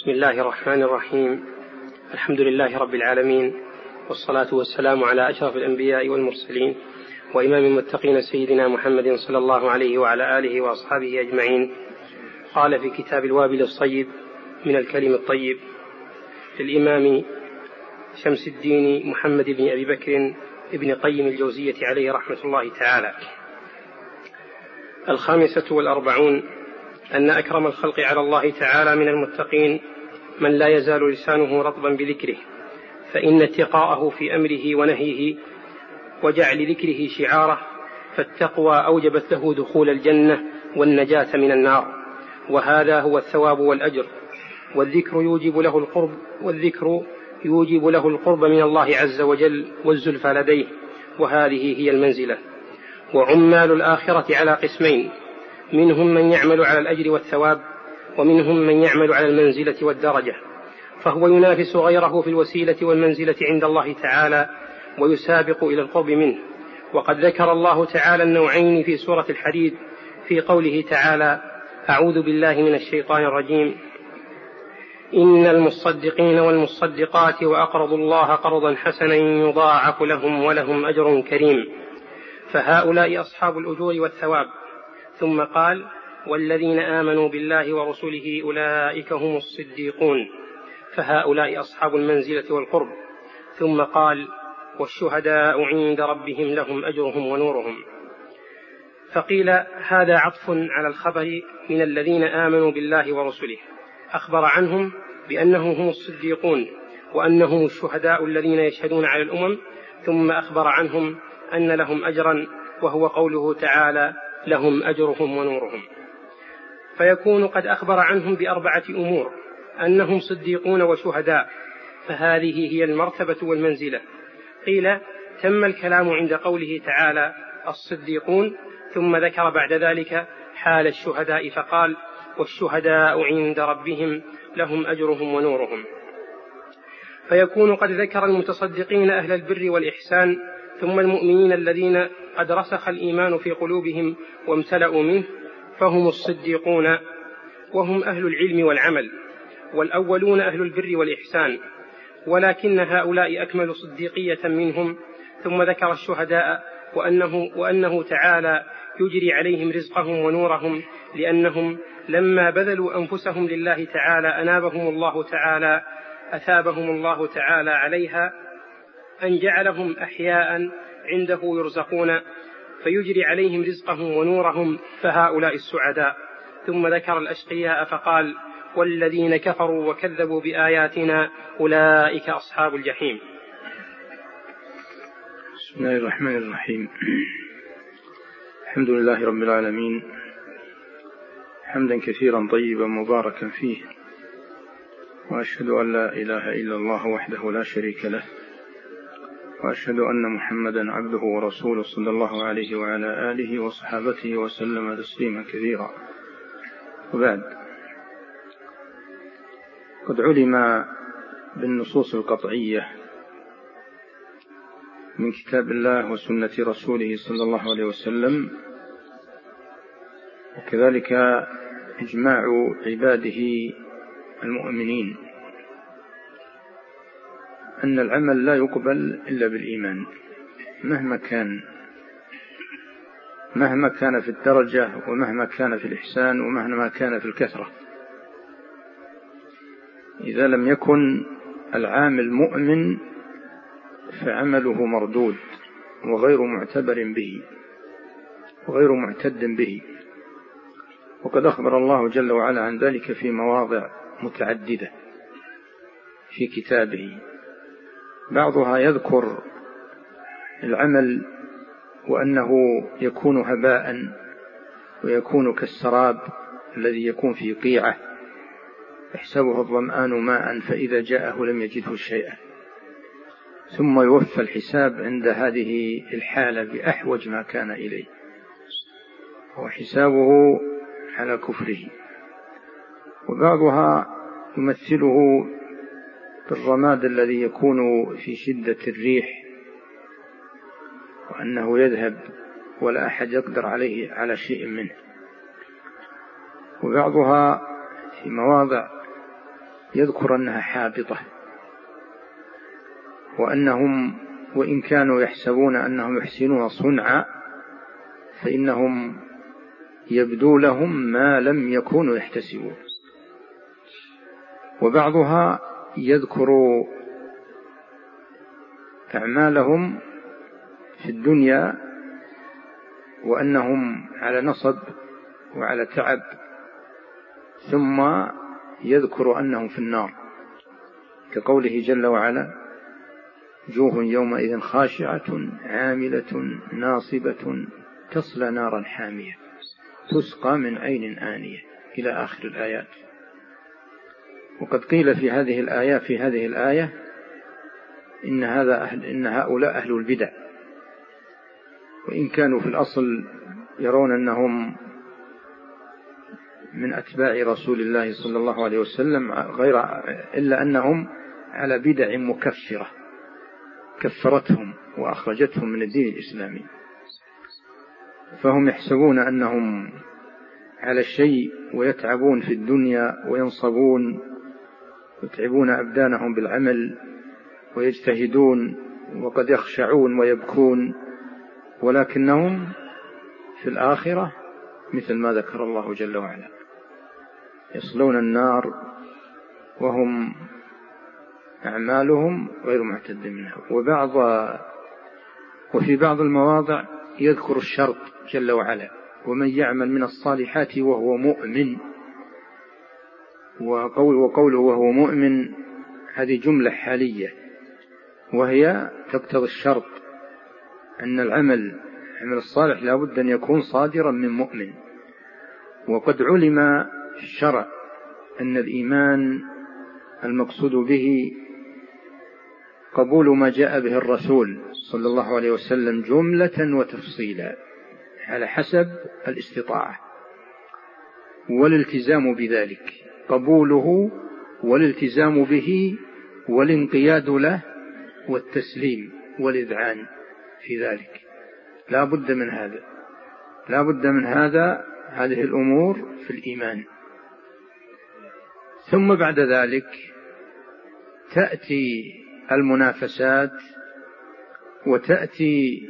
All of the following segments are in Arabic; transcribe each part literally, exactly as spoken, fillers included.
بسم الله الرحمن الرحيم. الحمد لله رب العالمين، والصلاة والسلام على أشرف الأنبياء والمرسلين وإمام المتقين سيدنا محمد صلى الله عليه وعلى آله وأصحابه أجمعين. قال في كتاب الوابل الصيب من الكلم الطيب للإمام شمس الدين محمد بن أبي بكر ابن قيم الجوزية عليه رحمة الله تعالى: الخامسة والأربعون أن أكرم الخلق على الله تعالى من المتقين من لا يزال لسانه رطبا بذكره، فإن اتقاءه في أمره ونهيه وجعل ذكره شعاره، فالتقوى أوجبت له دخول الجنة والنجاة من النار، وهذا هو الثواب والأجر. والذكر يوجب له القرب والذكر يوجب له القرب من الله عز وجل والزلفى لديه، وهذه هي المنزلة. وعمال الآخرة على قسمين: منهم من يعمل على الأجر والثواب، ومنهم من يعمل على المنزلة والدرجة، فهو ينافس غيره في الوسيلة والمنزلة عند الله تعالى ويسابق إلى القرب منه. وقد ذكر الله تعالى النوعين في سورة الحديد في قوله تعالى: أعوذ بالله من الشيطان الرجيم: إن المصدقين والمصدقات وأقرضوا الله قرضا حسنا يضاعف لهم ولهم أجر كريم، فهؤلاء أصحاب الأجور والثواب. ثم قال: والذين آمنوا بالله ورسله أولئك هم الصديقون، فهؤلاء أصحاب المنزلة والقرب. ثم قال: والشهداء عند ربهم لهم أجرهم ونورهم. فقيل هذا عطف على الخبر من الذين آمنوا بالله ورسله، أخبر عنهم بأنهم هم الصديقون وأنهم الشهداء الذين يشهدون على الأمم، ثم أخبر عنهم أن لهم أجرا، وهو قوله تعالى: لهم أجرهم ونورهم. فيكون قد أخبر عنهم بأربعة أمور: أنهم صديقون وشهداء، فهذه هي المرتبة والمنزلة. قيل تم الكلام عند قوله تعالى الصديقون، ثم ذكر بعد ذلك حال الشهداء فقال: والشهداء عند ربهم لهم أجرهم ونورهم. فيكون قد ذكر المتصدقين أهل البر والإحسان، ثم المؤمنين الذين قد رسخ الإيمان في قلوبهم وامتلأوا منه، فهم الصديقون، وهم أهل العلم والعمل، والأولون أهل البر والإحسان، ولكن هؤلاء أكمل صديقية منهم. ثم ذكر الشهداء وأنه, وأنه تعالى يجري عليهم رزقهم ونورهم، لأنهم لما بذلوا أنفسهم لله تعالى أنابهم الله تعالى أثابهم الله تعالى عليها، أن جعلهم أحياء عنده يرزقون، فيجري عليهم رزقهم ونورهم، فهؤلاء السعداء. ثم ذكر الأشقياء فقال: والذين كفروا وكذبوا بآياتنا أولئك أصحاب الجحيم. بسم الله الرحمن الرحيم. الحمد لله رب العالمين، حمدا كثيرا طيبا مباركا فيه، وأشهد أن لا إله إلا الله وحده لا شريك له، وأشهد أن محمدا عبده ورسوله صلى الله عليه وعلى آله وصحابته وسلم تسليما كثيرا. وبعد، قد علم بالنصوص القطعية من كتاب الله وسنة رسوله صلى الله عليه وسلم، وكذلك إجماع عباده المؤمنين، أن العمل لا يقبل إلا بالإيمان، مهما كان مهما كان في الدرجة، ومهما كان في الإحسان، ومهما كان في الكثرة. إذا لم يكن العامل مؤمن فعمله مردود وغير معتبر به وغير معتد به. وقد أخبر الله جل وعلا عن ذلك في مواضع متعددة في كتابه، بعضها يذكر العمل وأنه يكون هباء، ويكون كالسراب الذي يكون في قيعة يحسبه الظمآن ماء فإذا جاءه لم يجده شيئا، ثم يوفى الحساب عند هذه الحالة بأحوج ما كان إليه، وحسابه على كفره. وبعضها يمثله بالرماد الذي يكون في شدة الريح، وأنه يذهب ولا أحد يقدر عليه على شيء منه. وبعضها في مواضع يذكر أنها حابطة، وأنهم وإن كانوا يحسبون أنهم يحسنون صنعا فإنهم يبدو لهم ما لم يكونوا يحتسبون. وبعضها يذكر أعمالهم في الدنيا وأنهم على نصب وعلى تعب، ثم يذكر أنهم في النار، كقوله جل وعلا: وجوه يومئذ خاشعة عاملة ناصبة تصلى نارا حامية تسقى من عين آنية، إلى آخر الآيات. وقد قيل في هذه الآية في هذه الآية إن هذا أهل إن هؤلاء أهل البدع، وإن كانوا في الأصل يرون أنهم من أتباع رسول الله صلى الله عليه وسلم، غير إلا أنهم على بدع مكفرة كفرتهم وأخرجتهم من الدين الإسلامي، فهم يحسبون أنهم على الشيء ويتعبون في الدنيا وينصبون يتعبون أبدانهم بالعمل ويجتهدون وقد يخشعون ويبكون، ولكنهم في الآخرة مثل ما ذكر الله جل وعلا يصلون النار وهم أعمالهم غير معتد منها. وبعض وفي بعض المواضع يذكر الشرط جل وعلا: ومن يعمل من الصالحات وهو مؤمن. وقول وقوله وهو مؤمن هذه جملة حالية، وهي تقتضي الشرط أن العمل عمل الصالح لا بد أن يكون صادرا من مؤمن. وقد علم في الشرع أن الإيمان المقصود به قبول ما جاء به الرسول صلى الله عليه وسلم جملة وتفصيلا على حسب الاستطاعة، والالتزام بذلك، قبوله والالتزام به والانقياد له والتسليم والإذعان في ذلك. لا بد من هذا لا بد من هذا هذه الأمور في الإيمان. ثم بعد ذلك تأتي المنافسات وتأتي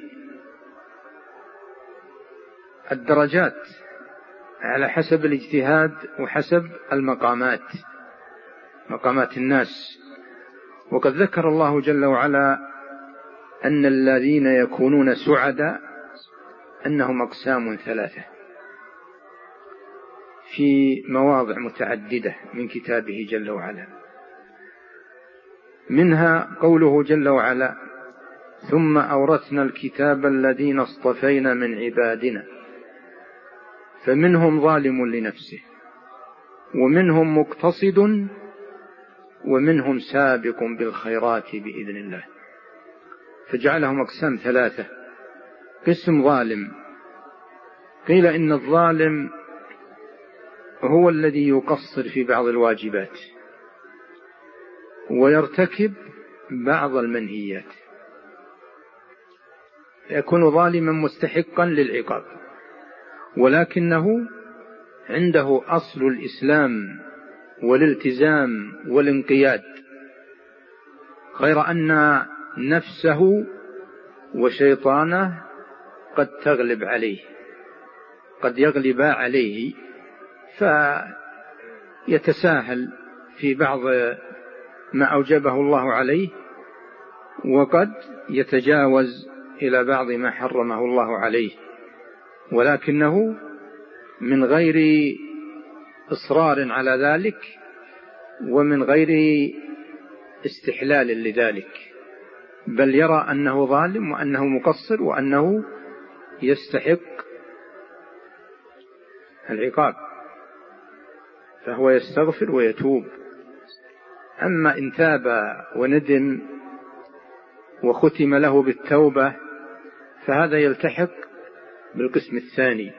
الدرجات على حسب الاجتهاد وحسب المقامات مقامات الناس. وقد ذكر الله جل وعلا أن الذين يكونون سعداء أنهم أقسام ثلاثة في مواضع متعددة من كتابه جل وعلا، منها قوله جل وعلا: ثم أورثنا الكتاب الذين اصطفينا من عبادنا فمنهم ظالم لنفسه ومنهم مقتصد ومنهم سابق بالخيرات بإذن الله. فجعلهم أقسام ثلاثة. قسم ظالم، قيل إن الظالم هو الذي يقصر في بعض الواجبات ويرتكب بعض المنهيات، يكون ظالما مستحقا للعقاب، ولكنه عنده أصل الإسلام والالتزام والانقياد، غير أن نفسه وشيطانه قد تغلب عليه قد يغلبا عليه فيتساهل في بعض ما أوجبه الله عليه، وقد يتجاوز إلى بعض ما حرمه الله عليه، ولكنه من غير إصرار على ذلك ومن غير استحلال لذلك، بل يرى أنه ظالم وأنه مقصر وأنه يستحق العقاب، فهو يستغفر ويتوب. أما إن تاب وندم وختم له بالتوبة فهذا يلتحق بالقسم الثاني.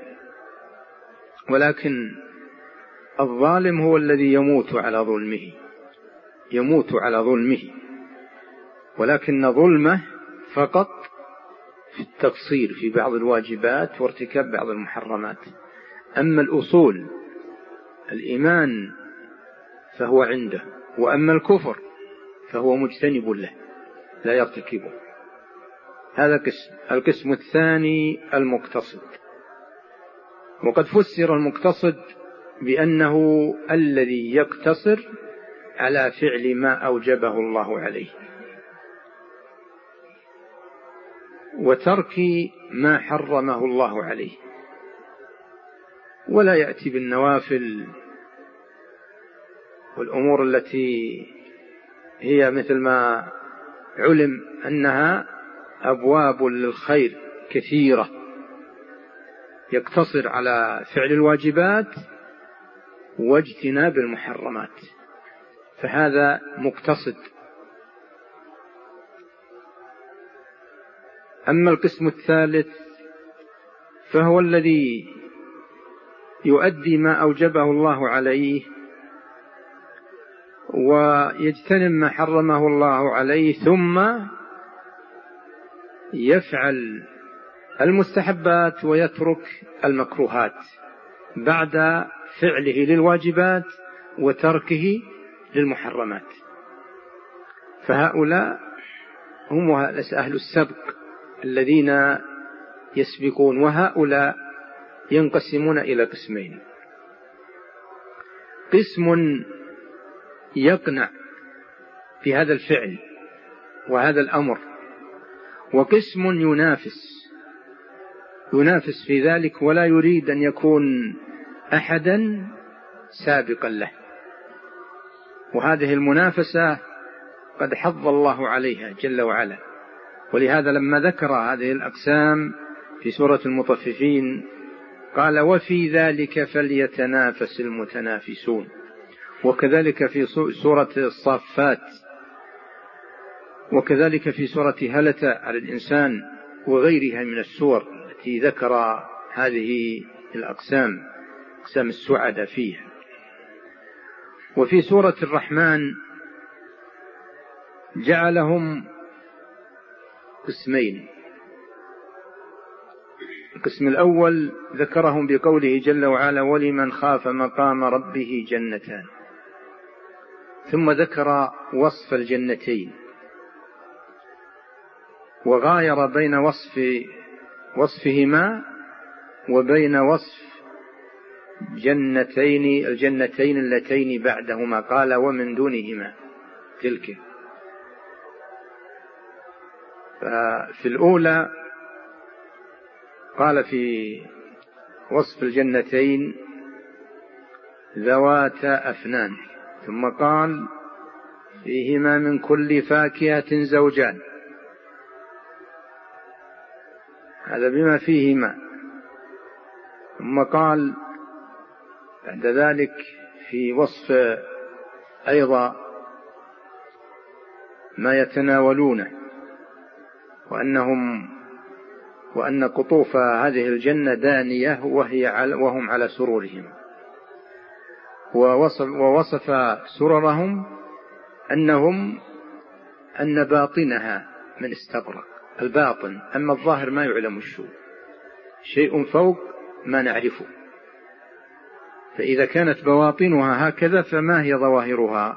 ولكن الظالم هو الذي يموت على ظلمه يموت على ظلمه ولكن ظلمه فقط في التقصير في بعض الواجبات وارتكاب بعض المحرمات. أما الأصول الإيمان فهو عنده، وأما الكفر فهو مجتنب له لا يرتكبه. هذا قسم. القسم الثاني المقتصد، وقد فسر المقتصد بأنه الذي يقتصر على فعل ما أوجبه الله عليه وترك ما حرمه الله عليه، ولا يأتي بالنوافل والأمور التي هي مثل ما علم أنها أبواب للخير كثيرة، يقتصر على فعل الواجبات واجتناب المحرمات، فهذا مقتصد. أما القسم الثالث فهو الذي يؤدي ما أوجبه الله عليه ويجتنب ما حرمه الله عليه، ثم يفعل المستحبات ويترك المكروهات بعد فعله للواجبات وتركه للمحرمات. فهؤلاء هم أهل السبق الذين يسبقون، وهؤلاء ينقسمون إلى قسمين: قسم يقنع بهذا الفعل وهذا الأمر، وقسم ينافس ينافس في ذلك ولا يريد أن يكون أحدا سابقا له. وهذه المنافسة قد حض الله عليها جل وعلا، ولهذا لما ذكر هذه الأقسام في سورة المطففين قال: وفي ذلك فليتنافس المتنافسون. وكذلك في سورة الصافات، وكذلك في سورة هل أتى على الإنسان، وغيرها من السور التي ذكر هذه الأقسام، أقسام السعداء فيها. وفي سورة الرحمن جعلهم قسمين: القسم الأول ذكرهم بقوله جل وعلا: ولمن خاف مقام ربه جنتان، ثم ذكر وصف الجنتين وغاير بين وصف وصفهما وبين وصف جنتين الجنتين اللتين بعدهما، قال: ومن دونهما تلك. ففي الأولى قال في وصف الجنتين: ذواتا أفنان، ثم قال: فيهما من كل فاكهة زوجان، هذا بما فيهما. ثم قال بعد ذلك في وصف أيضا ما يتناولونه، وأنهم وأن قطوف هذه الجنة دانية وهي على وهم على سرورهم، ووصف, ووصف سررهم أنهم أن باطنها من استبرق، الباطن، أما الظاهر ما يعلم الشو، شيء فوق ما نعرفه. فإذا كانت بواطنها هكذا فما هي ظواهرها؟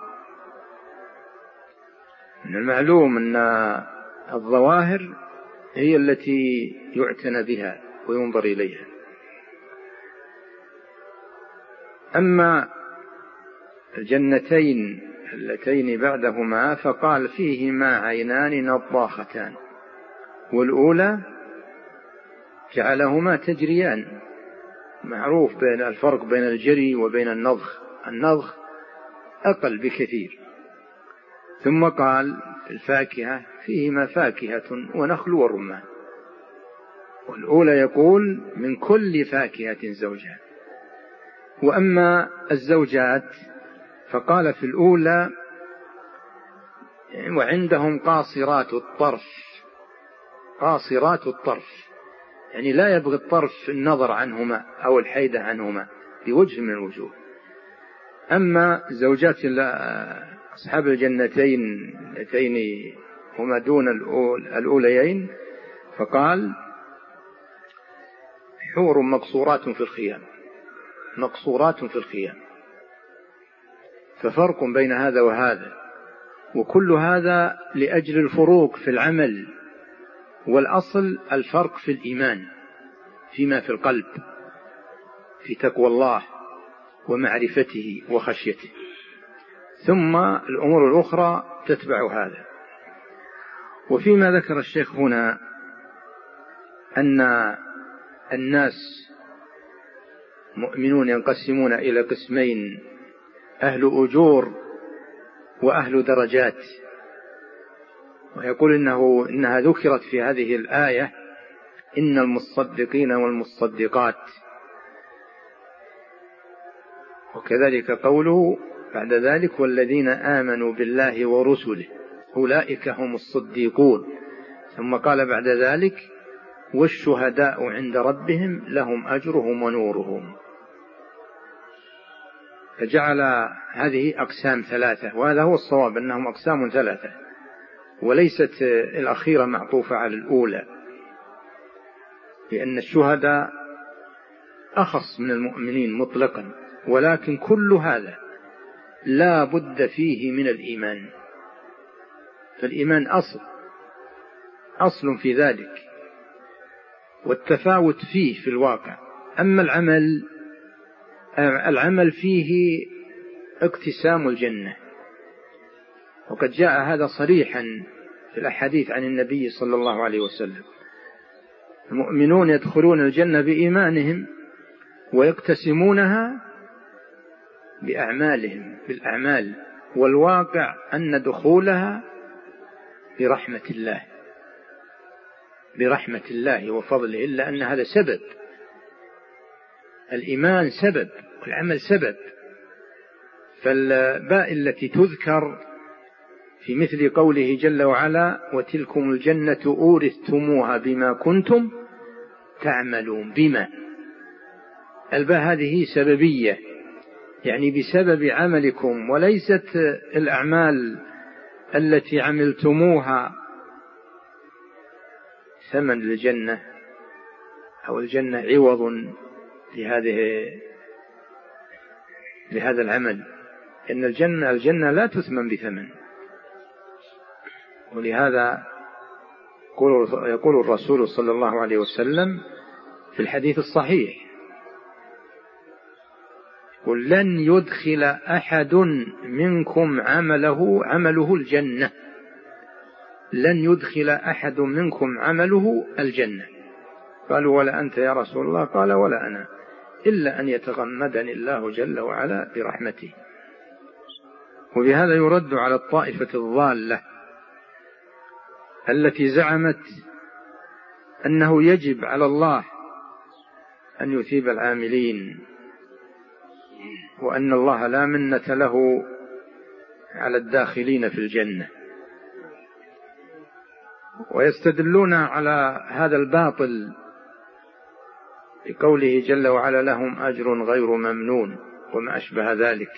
من المعلوم أن الظواهر هي التي يعتنى بها وينظر إليها. أما الجنتين اللتين بعدهما فقال: فيهما عينان نضاختان، والأولى جعلهما تجريان، معروف بين الفرق بين الجري وبين النضخ، النضخ أقل بكثير. ثم قال: الفاكهة فيهما فاكهة ونخل ورمان، والأولى يقول: من كل فاكهة زوجان. وأما الزوجات فقال في الأولى: وعندهم قاصرات الطرف، قاصرات الطرف يعني لا يبغي الطرف النظر عنهما أو الحيدة عنهما بوجه من الوجوه. أما زوجات أصحاب الجنتين اللتين هما دون الأوليين فقال: حور مقصورات في الخيام، مقصورات في الخيام. ففرق بين هذا وهذا، وكل هذا لأجل الفروق في العمل، والأصل الفرق في الإيمان فيما في القلب، في تقوى الله ومعرفته وخشيته، ثم الأمور الأخرى تتبع هذا. وفيما ذكر الشيخ هنا أن الناس مؤمنون ينقسمون إلى قسمين: أهل أجور وأهل درجات. ويقول إنه إنها ذكرت في هذه الآية: إن المصدقين والمصدقات. وكذلك قوله بعد ذلك: والذين آمنوا بالله ورسله أولئك هم الصديقون. ثم قال بعد ذلك: والشهداء عند ربهم لهم أجرهم ونورهم. فجعل هذه أقسام ثلاثة، وهذا هو الصواب أنهم أقسام ثلاثة، وليست الأخيرة معطوفة على الأولى، لأن الشهداء أخص من المؤمنين مطلقا، ولكن كل هذا لا بد فيه من الإيمان، فالإيمان أصل أصل في ذلك، والتفاوت فيه في الواقع. أما العمل العمل فيه اقتسام الجنة، وقد جاء هذا صريحا في الأحاديث عن النبي صلى الله عليه وسلم: المؤمنون يدخلون الجنة بإيمانهم ويقتسمونها بأعمالهم بالأعمال، والواقع أن دخولها برحمة الله برحمة الله وفضله، إلا أن هذا سبب، الإيمان سبب والعمل سبب. فالباء التي تذكر في مثل قوله جل وعلا: وتلكم الجنة أورثتموها بما كنتم تعملون، بما الباء هذه سببية، يعني بسبب عملكم، وليست الأعمال التي عملتموها ثمن للجنة أو الجنة عوض لهذه لهذا العمل، إن الجنة الجنة لا تثمن بثمن. ولهذا يقول الرسول صلى الله عليه وسلم في الحديث الصحيح: قل لن يدخل أحد منكم عمله عمله الجنة لن يدخل أحد منكم عمله الجنة. قالوا: ولا أنت يا رسول الله؟ قال: ولا أنا، إلا أن يتغمدني الله جل وعلا برحمته. وبهذا يرد على الطائفة الضالة التي زعمت أنه يجب على الله أن يثيب العاملين، وأن الله لا منة له على الداخلين في الجنة، ويستدلون على هذا الباطل بقوله جل وعلا: لهم أجر غير ممنون، وما أشبه ذلك،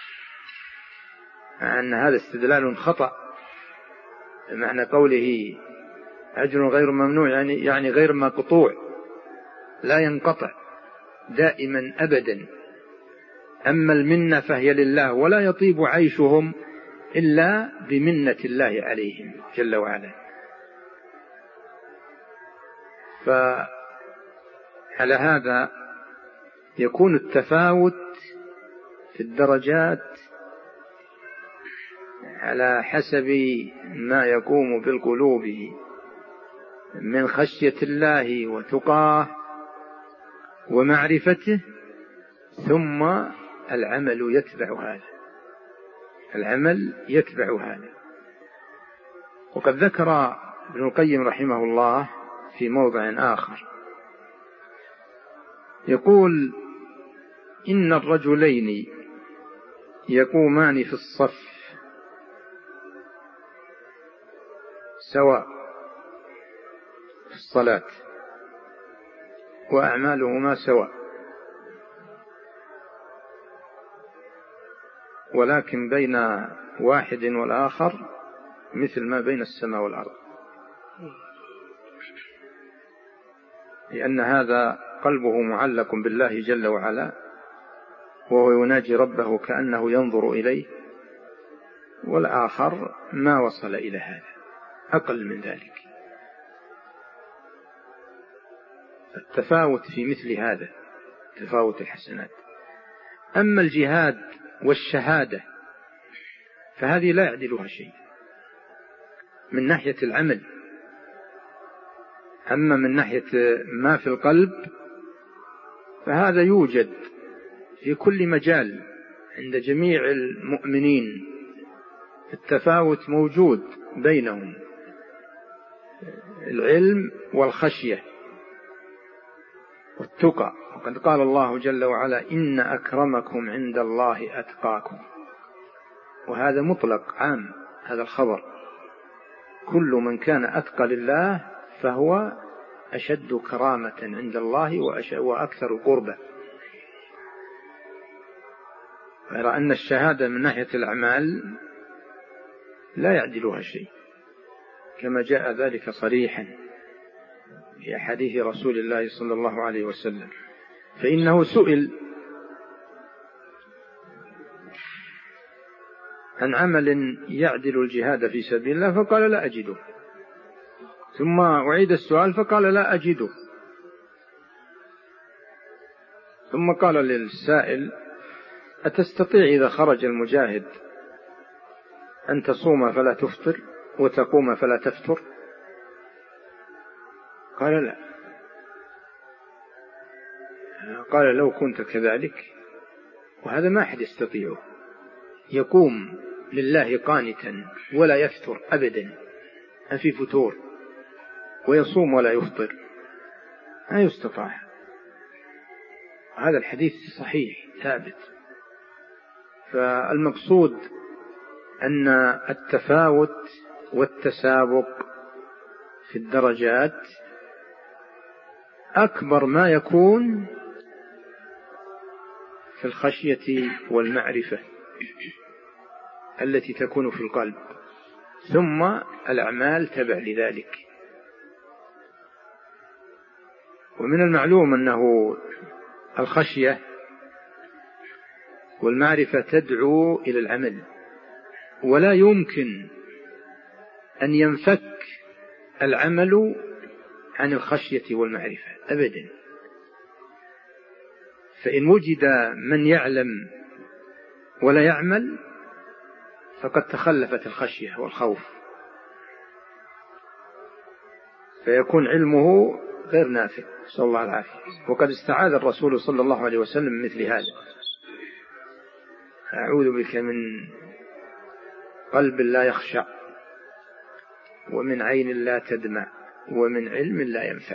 مع أن هذا استدلال خطأ. معنى قوله أجر غير ممنون يعني يعني غير مقطوع، لا ينقطع دائما أبدا. أما المنة فهي لله، ولا يطيب عيشهم إلا بمنة الله عليهم جل وعلا. فعلى هذا يكون التفاوت في الدرجات على حسب ما يقوم بالقلوب من خشية الله وتقاه ومعرفته، ثم العمل يتبع هذا العمل يتبع هذا. وقد ذكر ابن القيم رحمه الله في موضع آخر، يقول: إن الرجلين يقومان في الصف سواء في الصلاة وأعمالهما سواء، ولكن بين واحد والآخر مثل ما بين السماء والأرض، لأن هذا قلبه معلق بالله جل وعلا، وهو يناجي ربه كأنه ينظر إليه، والآخر ما وصل إلى هذا، أقل من ذلك. التفاوت في مثل هذا تفاوت الحسنات. أما الجهاد والشهادة فهذه لا يعدلها شيء من ناحية العمل، أما من ناحية ما في القلب فهذا يوجد في كل مجال عند جميع المؤمنين، التفاوت موجود بينهم، العلم والخشية والتقى. وقد قال الله جل وعلا: إن أكرمكم عند الله أتقاكم. وهذا مطلق عام، هذا الخبر كل من كان أتقى لله فهو أشد كرامة عند الله وأكثر قربة. غير أن الشهادة من ناحية الأعمال لا يعدلها شيء، كما جاء ذلك صريحا في حديث رسول الله صلى الله عليه وسلم. فإنه سئل عن عمل يعدل الجهاد في سبيل الله فقال: لا أجده. ثم أعيد السؤال فقال: لا أجده. ثم قال للسائل: أتستطيع إذا خرج المجاهد أن تصوم فلا تفطر وتقوم فلا تفتر؟ قال: لا. قال: لو كنت كذلك، وهذا ما أحد يستطيعه، يقوم لله قانتا ولا يفتر أبدا، ما في فتور، ويصوم ولا يفطر، ما يستطاع. هذا الحديث صحيح ثابت. فالمقصود أن التفاوت والتسابق في الدرجات أكبر ما يكون في الخشية والمعرفة التي تكون في القلب، ثم الأعمال تبع لذلك. ومن المعلوم أنه الخشية والمعرفة تدعو إلى العمل، ولا يمكن أن ينفك العمل عن الخشية والمعرفة أبدا. فإن وجد من يعلم ولا يعمل فقد تخلفت الخشية والخوف، فيكون علمه غير نافع، صلى الله العافية. وقد استعاذ الرسول صلى الله عليه وسلم مثل هذا: أعوذ بك من قلب لا يخشع، ومن عين لا تدمع، ومن علم لا ينفع.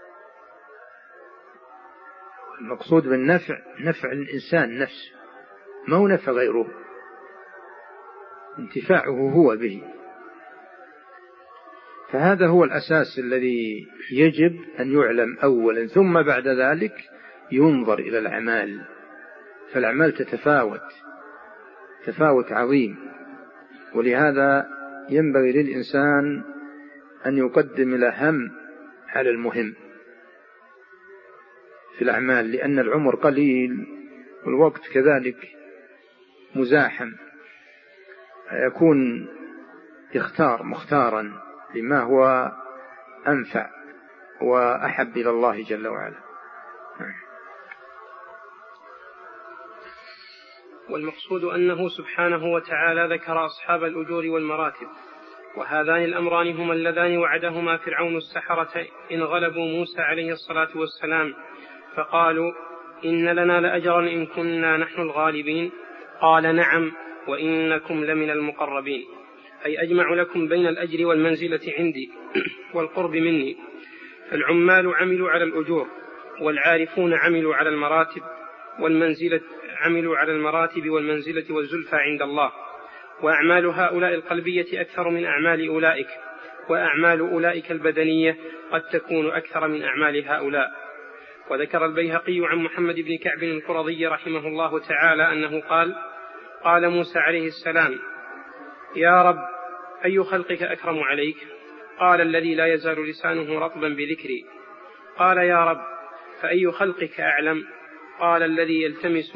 المقصود بالنفع نفع الإنسان نفسه، ما هو نفع غيره، انتفاعه هو به. فهذا هو الأساس الذي يجب أن يعلم أولا، ثم بعد ذلك ينظر إلى الأعمال. فالأعمال تتفاوت تفاوت عظيم، ولهذا ينبغي للإنسان أن يقدم الأهم على المهم في الأعمال، لأن العمر قليل والوقت كذلك مزاحم، يكون يختار مختارا لما هو أنفع وأحب إلى الله جل وعلا. والمقصود أنه سبحانه وتعالى ذكر أصحاب الأجور والمراتب، وهذان الأمران هما اللذان وعدهما فرعون السحرة إن غلبوا موسى عليه الصلاة والسلام فقالوا: إن لنا لأجرا إن كنا نحن الغالبين. قال: نعم، وإنكم لمن المقربين، أي أجمع لكم بين الأجر والمنزلة عندي والقرب مني. فالعمال عملوا على الأجور، والعارفون عملوا على المراتب والمنزلة عملوا على المراتب والمنزلة والزلفى عند الله. وأعمال هؤلاء القلبية أكثر من أعمال أولئك، وأعمال أولئك البدنية قد تكون أكثر من أعمال هؤلاء. وذكر البيهقي عن محمد بن كعب القرظي رحمه الله تعالى أنه قال: قال موسى عليه السلام: يا رب، أي خلقك أكرم عليك؟ قال: الذي لا يزال لسانه رطبا بذكري. قال: يا رب، فأي خلقك أعلم؟ قال: الذي يلتمس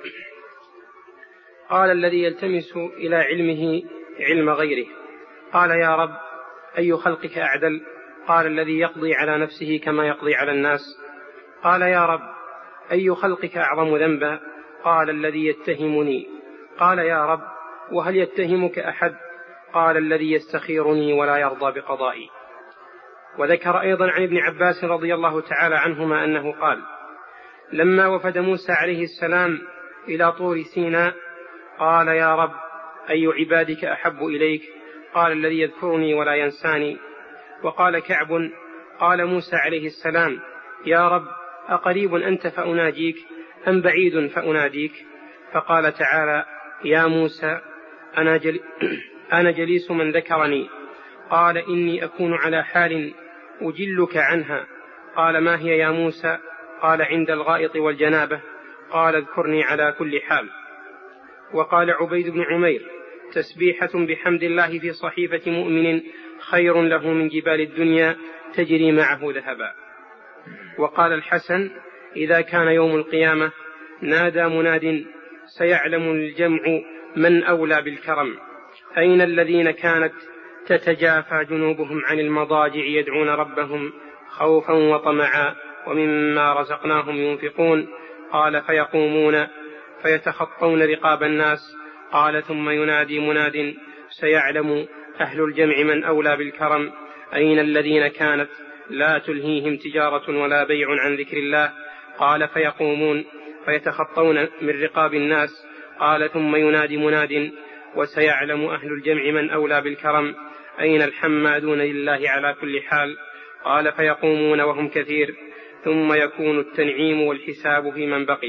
قال الذي يلتمس إلى علمه علم غيره. قال يا رب أي خلقك أعدل؟ قال الذي يقضي على نفسه كما يقضي على الناس. قال يا رب أي خلقك أعظم ذنبا؟ قال الذي يتهمني. قال يا رب وهل يتهمك أحد؟ قال الذي يستخيرني ولا يرضى بقضائي. وذكر أيضا عن ابن عباس رضي الله تعالى عنهما أنه قال لما وفد موسى عليه السلام إلى طور سيناء قال يا رب أي عبادك أحب إليك؟ قال الذي يذكرني ولا ينساني. وقال كعب قال موسى عليه السلام يا رب أقريب أنت فأناجيك أم بعيد فأناديك؟ فقال تعالى يا موسى أنا, جل... أنا جليس من ذكرني. قال إني أكون على حال أجلك عنها. قال ما هي يا موسى؟ قال عند الغائط والجنابة. قال اذكرني على كل حال. وقال عبيد بن عمير تسبيحة بحمد الله في صحيفة مؤمن خير له من جبال الدنيا تجري معه ذهبا. وقال الحسن إذا كان يوم القيامة نادى مناد سيعلم الجمع من أولى بالكرم أين الذين كانت تتجافى جنوبهم عن المضاجع يدعون ربهم خوفا وطمعا ومما رزقناهم ينفقون. قال فيقومون فيتخطون رقاب الناس. قال ثم ينادي مناد سيعلم أهل الجمع من أولى بالكرم أين الذين كانت لا تلهيهم تجارة ولا بيع عن ذكر الله. قال فيقومون فيتخطون من رقاب الناس. قال ثم ينادي مناد وسيعلم أهل الجمع من أولى بالكرم أين الحمادون لله على كل حال. قال فيقومون وهم كثير ثم يكون التنعيم والحساب في من بقي.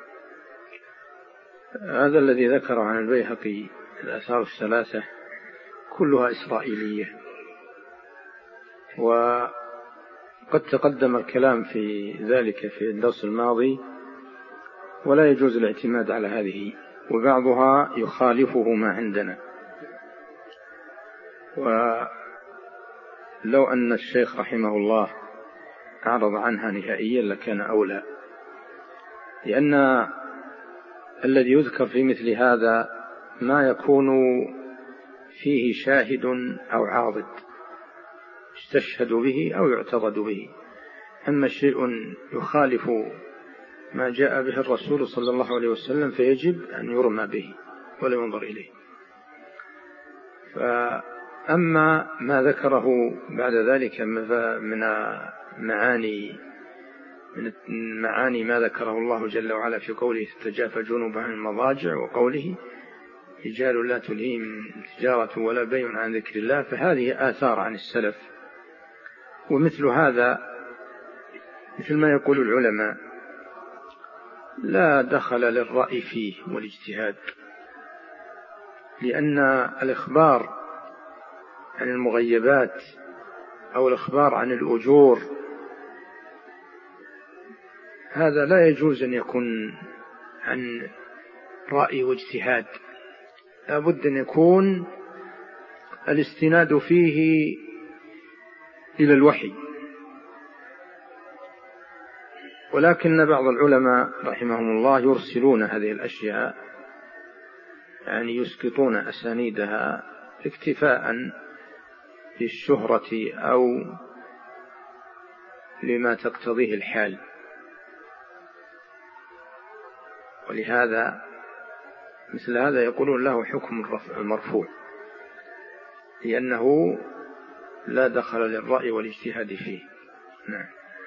هذا الذي ذكر عن البيهقي الآثار الثلاثة كلها إسرائيلية، وقد تقدم الكلام في ذلك في الدرس الماضي، ولا يجوز الاعتماد على هذه، وبعضها يخالفه ما عندنا. ولو أن الشيخ رحمه الله أعرض عنها نهائيا لكان أولى، لأن الذي يذكر في مثل هذا ما يكون فيه شاهد أو عاضد يستشهد به أو يعتضد به. أما شيء يخالف ما جاء به الرسول صلى الله عليه وسلم فيجب أن يرمى به ولا ينظر إليه. فأما ما ذكره بعد ذلك من معاني من معاني ما ذكره الله جل وعلا في قوله تتجافى جنوبهم عن المضاجع، وقوله رجال لا تلهيهم تجارة ولا بيع عن ذكر الله، فهذه آثار عن السلف. ومثل هذا مثل ما يقول العلماء لا دخل للرأي فيه والاجتهاد، لأن الإخبار عن المغيبات أو الإخبار عن الأجور هذا لا يجوز أن يكون عن رأي واجتهاد، لا بد أن يكون الاستناد فيه إلى الوحي. ولكن بعض العلماء رحمهم الله يرسلون هذه الأشياء، يعني يسقطون أسانيدها اكتفاء للشهرة أو لما تقتضيه الحال. ولهذا مثل هذا يقولون له حكم المرفوع، لأنه لا دخل للرأي والاجتهاد فيه. نعم.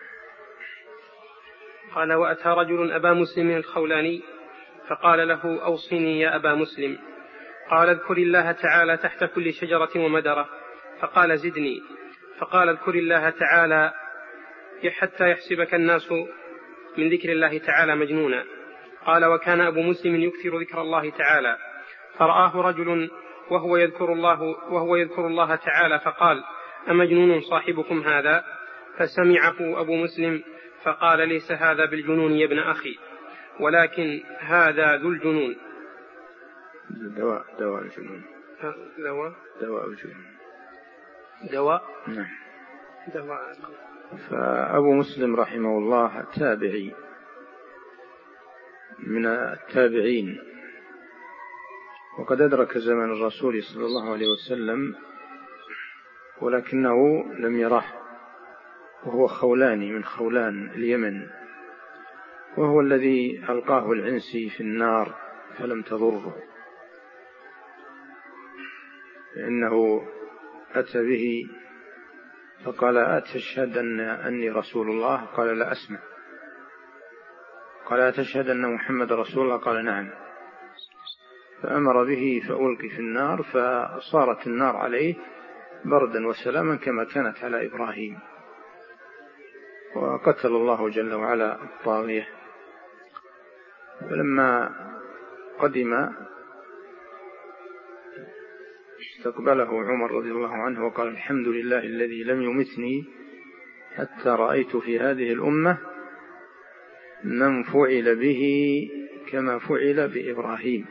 قال وأتى رجل أبا مسلم الخولاني فقال له أوصني يا أبا مسلم. قال اذكر الله تعالى تحت كل شجرة ومدرة. فقال زدني. فقال اذكر الله تعالى حتى يحسبك الناس من ذكر الله تعالى مجنونا. قال وكان أبو مسلم يكثر ذكر الله تعالى، فرآه رجل وهو يذكر الله, وهو يذكر الله تعالى فقال أمجنون صاحبكم هذا؟ فسمعه أبو مسلم فقال ليس هذا بالجنون يا ابن أخي، ولكن هذا ذو الجنون. دواء دواء الجنون. دواء دواء الجنون. دواء نعم. دواء. فأبو مسلم رحمه الله تابعي من التابعين، وقد أدرك زمن الرسول صلى الله عليه وسلم ولكنه لم يره، وهو خولاني من خولان اليمن، وهو الذي ألقاه العنسي في النار فلم تضره، لأنه أتى به فقال أتشهد أن أني رسول الله؟ قال لا أسمع. قال أتشهد أن محمد رسول الله؟ قال نعم. فأمر به فألقي في النار، فصارت النار عليه بردا وسلاما كما كانت على إبراهيم، وقتل الله جل وعلا الطاغية. فلما قدم استقبله عمر رضي الله عنه وقال الحمد لله الذي لم يمتني حتى رأيت في هذه الأمة من فعل به كما فعل بإبراهيم،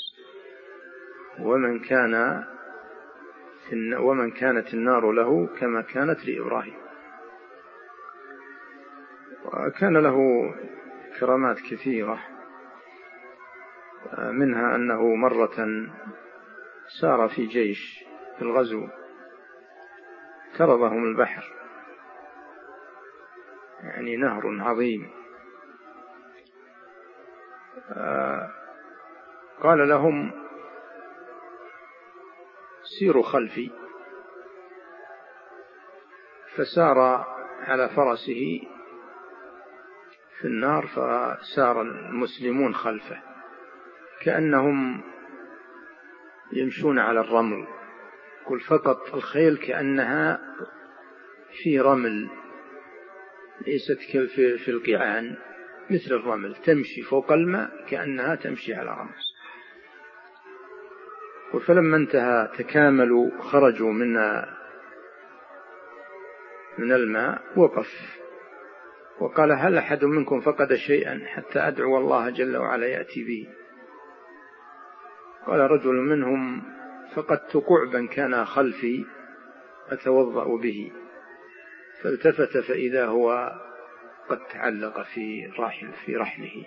ومن كان ومن كانت النار له كما كانت لإبراهيم. وكان له كرامات كثيرة، منها أنه مرة سار في جيش في الغزو كرضهم البحر، يعني نهر عظيم، قال لهم سيروا خلفي، فسار على فرسه في النار، فسار المسلمون خلفه كأنهم يمشون على الرمل، قل فقط الخيل كأنها في رمل، ليست في القيعان، مثل الرمل تمشي فوق الماء كأنها تمشي على رمل. فلما انتهى تكاملوا خرجوا من من الماء وقف وقال هل أحد منكم فقد شيئا حتى أدعو الله جل وعلا يأتي به؟ قال رجل منهم فقدت قعبا كان خلفي أتوضأ به، فالتفت فإذا هو قد تعلق في رحل في رحله،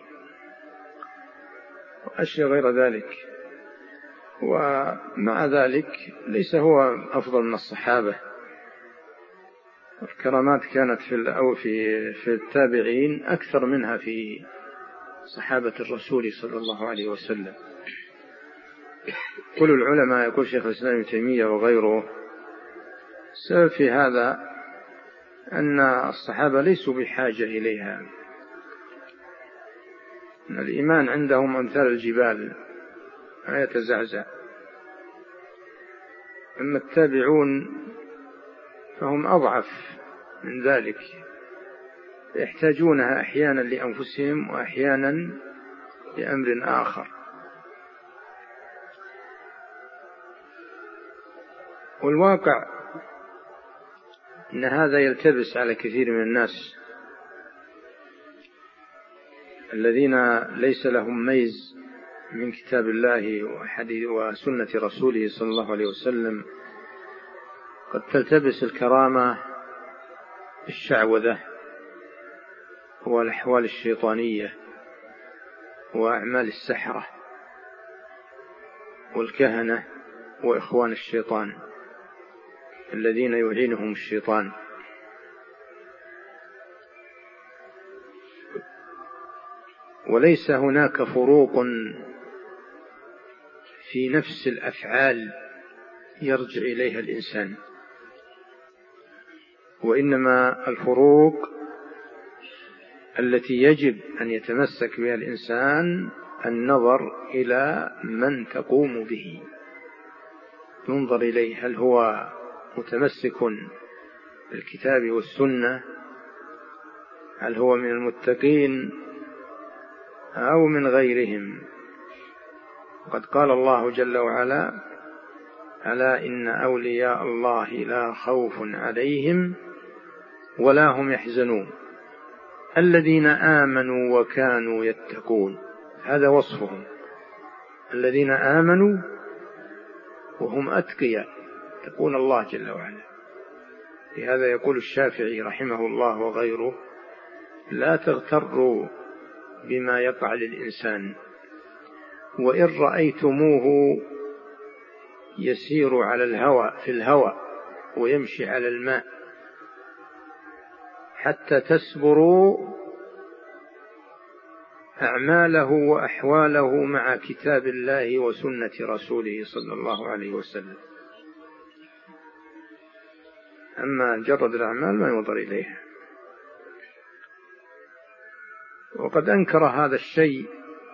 وأشياء غير ذلك. ومع ذلك ليس هو أفضل من الصحابة، الكرامات كانت في أو في في التابعين أكثر منها في صحابة الرسول صلى الله عليه وسلم. كل العلماء، يقول شيخ الإسلام ابن تيمية وغيره، السبب في هذا أن الصحابة ليسوا بحاجة إليها، أن الإيمان عندهم أمثال الجبال لا يتزعزع. أما التابعون فهم أضعف من ذلك، يحتاجونها أحيانا لأنفسهم وأحيانا لأمر آخر. والواقع أن هذا يلتبس على كثير من الناس الذين ليس لهم ميز من كتاب الله وحديث وسنة رسوله صلى الله عليه وسلم. قد تلتبس الكرامة الشعوذة والأحوال الشيطانية وأعمال السحرة والكهنة وإخوان الشيطان الذين يعينهم الشيطان. وليس هناك فروق في نفس الأفعال يرجع إليها الإنسان، وإنما الفروق التي يجب أن يتمسك بها الإنسان النظر إلى من تقوم به، ينظر إليه هل هو متمسك بالكتاب والسنة، هل هو من المتقين أو من غيرهم. قد قال الله جل وعلا ألا إن أولياء الله لا خوف عليهم ولا هم يحزنون الذين آمنوا وكانوا يتقون. هذا وصفهم، الذين آمنوا وهم أتقياء يتقون الله جل وعلا. لهذا يقول الشافعي رحمه الله وغيره لا تغتروا بما يقع للإنسان. وإن رأيتموه يسير على الهواء في الهواء ويمشي على الماء حتى تسبروا أعماله وأحواله مع كتاب الله وسنة رسوله صلى الله عليه وسلم. أما مجرد الأعمال ما ينظر إليها. وقد أنكر هذا الشيء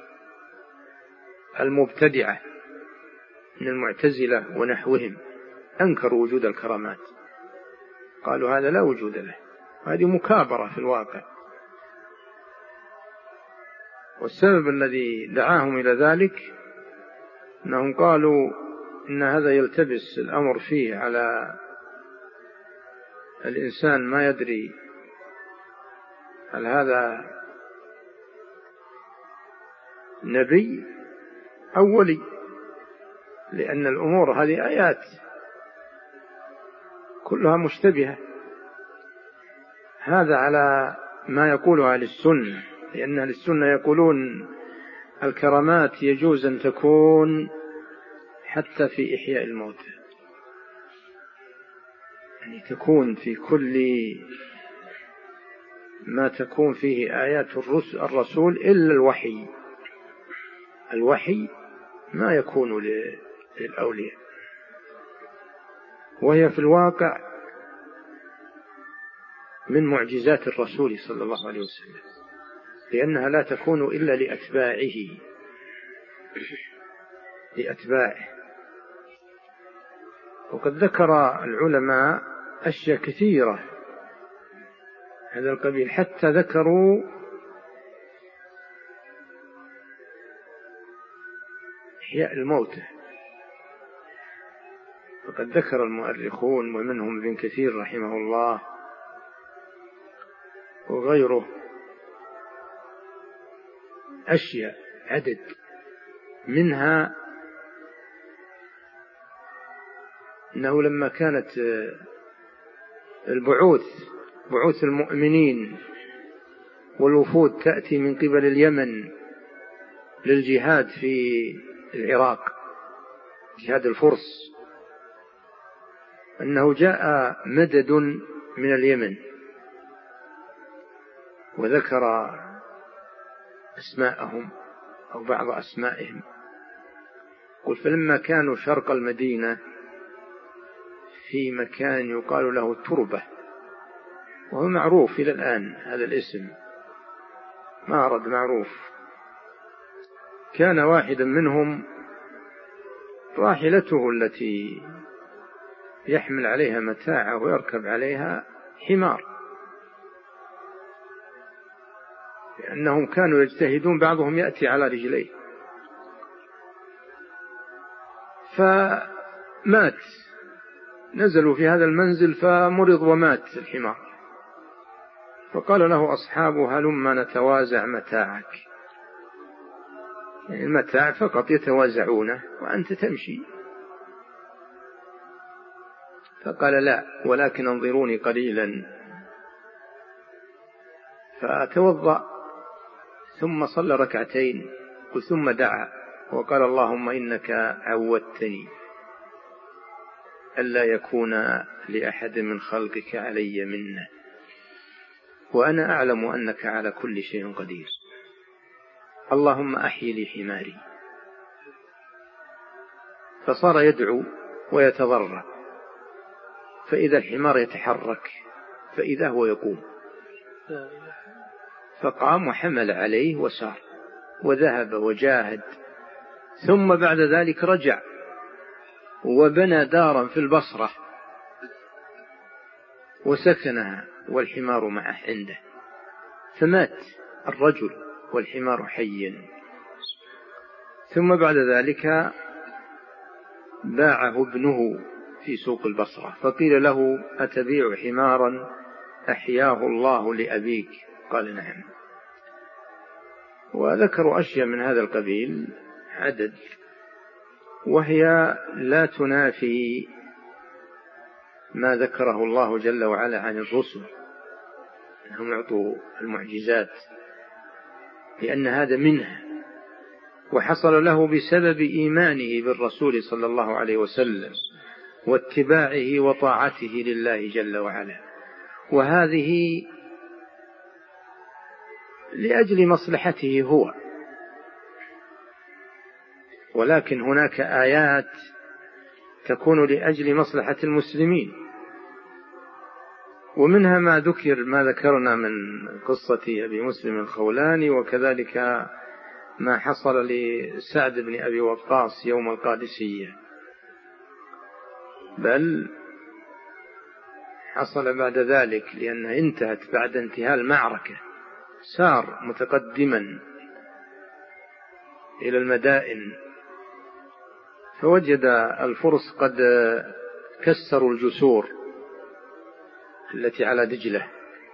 المبتدعة من المعتزلة ونحوهم، أنكروا وجود الكرامات، قالوا هذا لا وجود له، هذه مكابرة في الواقع. والسبب الذي دعاهم إلى ذلك أنهم قالوا إن هذا يلتبس الأمر فيه على الإنسان، ما يدري هل هذا نبي أو ولي، لأن الأمور هذه آيات كلها مشتبهة. هذا على ما يقوله أهل السنة، لأن أهل السنة يقولون الكرامات يجوز أن تكون حتى في إحياء الموتى، يعني تكون في كل ما تكون فيه آيات الرسول إلا الوحي. الوحي ما يكون للأولياء، وهي في الواقع من معجزات الرسول صلى الله عليه وسلم، لأنها لا تكون إلا لأتباعه لأتباعه. وقد ذكر العلماء أشياء كثيرة هذا القبيل، حتى ذكروا إحياء الموتى. وقد ذكر المؤرخون ومنهم ابن كثير رحمه الله وغيره أشياء عدد، منها أنه لما كانت البعوث بعوث المؤمنين والوفود تأتي من قبل اليمن للجهاد في العراق، جهاد الفرس، أنه جاء مدد من اليمن، وذكر أسماءهم أو بعض أسمائهم. قل فلما كانوا شرق المدينة في مكان يقال له تربة، وهو معروف إلى الآن هذا الاسم، معرض معروف، كان واحدا منهم راحلته التي يحمل عليها متاعه ويركب عليها حمار، لأنهم كانوا يجتهدون، بعضهم يأتي على رجليه، فمات، نزلوا في هذا المنزل فمرض ومات الحمار، فقال له أصحابه هلما نتوازع متاعك، يعني المتاع فقط يتوازعونه وأنت تمشي. فقال لا، ولكن انظروني قليلا. فتوضأ ثم صلى ركعتين ثم دعا وقال اللهم إنك عودتني ألا يكون لأحد من خلقك علي منه، وأنا أعلم أنك على كل شيء قدير، اللهم أحيي لي حماري. فصار يدعو ويتضرع، فإذا الحمار يتحرك، فإذا هو يقوم، فقام وحمل عليه وسار وذهب وجاهد. ثم بعد ذلك رجع وبنى دارا في البصرة وسكنها والحمار معه عنده، فمات الرجل والحمار حي. ثم بعد ذلك باعه ابنه في سوق البصرة، فقيل له أتبيع حمارا أحياه الله لأبيك؟ قال نعم. وذكروا أشياء من هذا القبيل عدد، وهي لا تنافي ما ذكره الله جل وعلا عن الرسل، أنهم يعطوا المعجزات لأن هذا منه، وحصل له بسبب إيمانه بالرسول صلى الله عليه وسلم واتباعه وطاعته لله جل وعلا. وهذه لأجل مصلحته هو، ولكن هناك آيات تكون لأجل مصلحة المسلمين، ومنها ما ذكر ما ذكرنا من قصة أبي مسلم الخولاني، وكذلك ما حصل لسعد بن أبي وقاص يوم القادسية، بل حصل بعد ذلك لأنها انتهت بعد انتهاء المعركة، سار متقدما إلى المدائن فوجد الفرس قد كسروا الجسور التي على دجلة،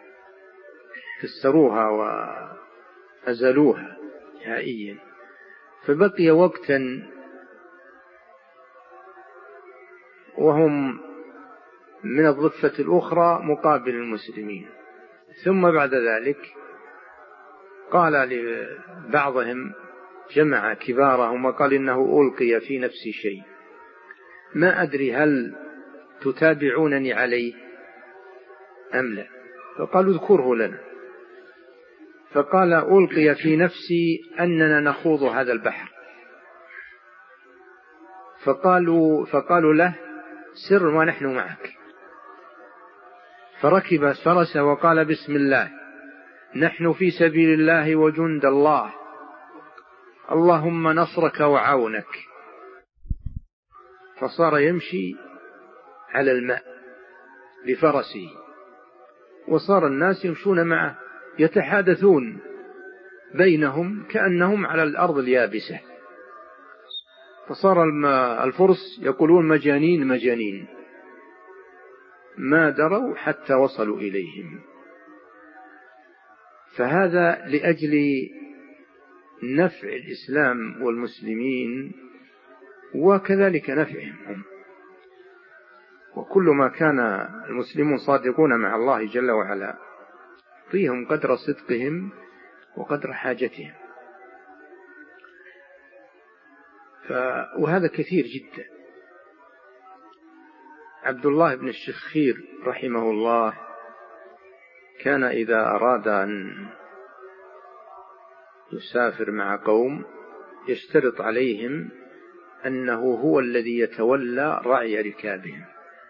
كسروها وأزلوها نهائيا، فبقي وقتا وهم من الضفة الأخرى مقابل المسلمين. ثم بعد ذلك قال لبعضهم، جمع كبارهم وقال إنه ألقي في نفسي شيء ما أدري هل تتابعونني عليه أم لا، فقالوا اذكره لنا، فقال ألقي في نفسي أننا نخوض هذا البحر، فقالوا, فقالوا له سر ونحن معك، فركب فرس وقال بسم الله نحن في سبيل الله وجند الله، اللهم نصرك وعونك، فصار يمشي على الماء بفرسه، وصار الناس يمشون معه يتحادثون بينهم كأنهم على الأرض اليابسة، فصار الفرس يقولون مجانين مجانين، ما دروا حتى وصلوا إليهم. فهذا لأجل نفع الإسلام والمسلمين وكذلك نفعهم هم، وكل ما كان المسلمون صادقون مع الله جل وعلا فيهم قدر صدقهم وقدر حاجتهم. ف... وهذا كثير جدا. عبد الله بن الشخير رحمه الله كان إذا أراد أن يسافر مع قوم يشترط عليهم أنه هو الذي يتولى رعي ركابهم،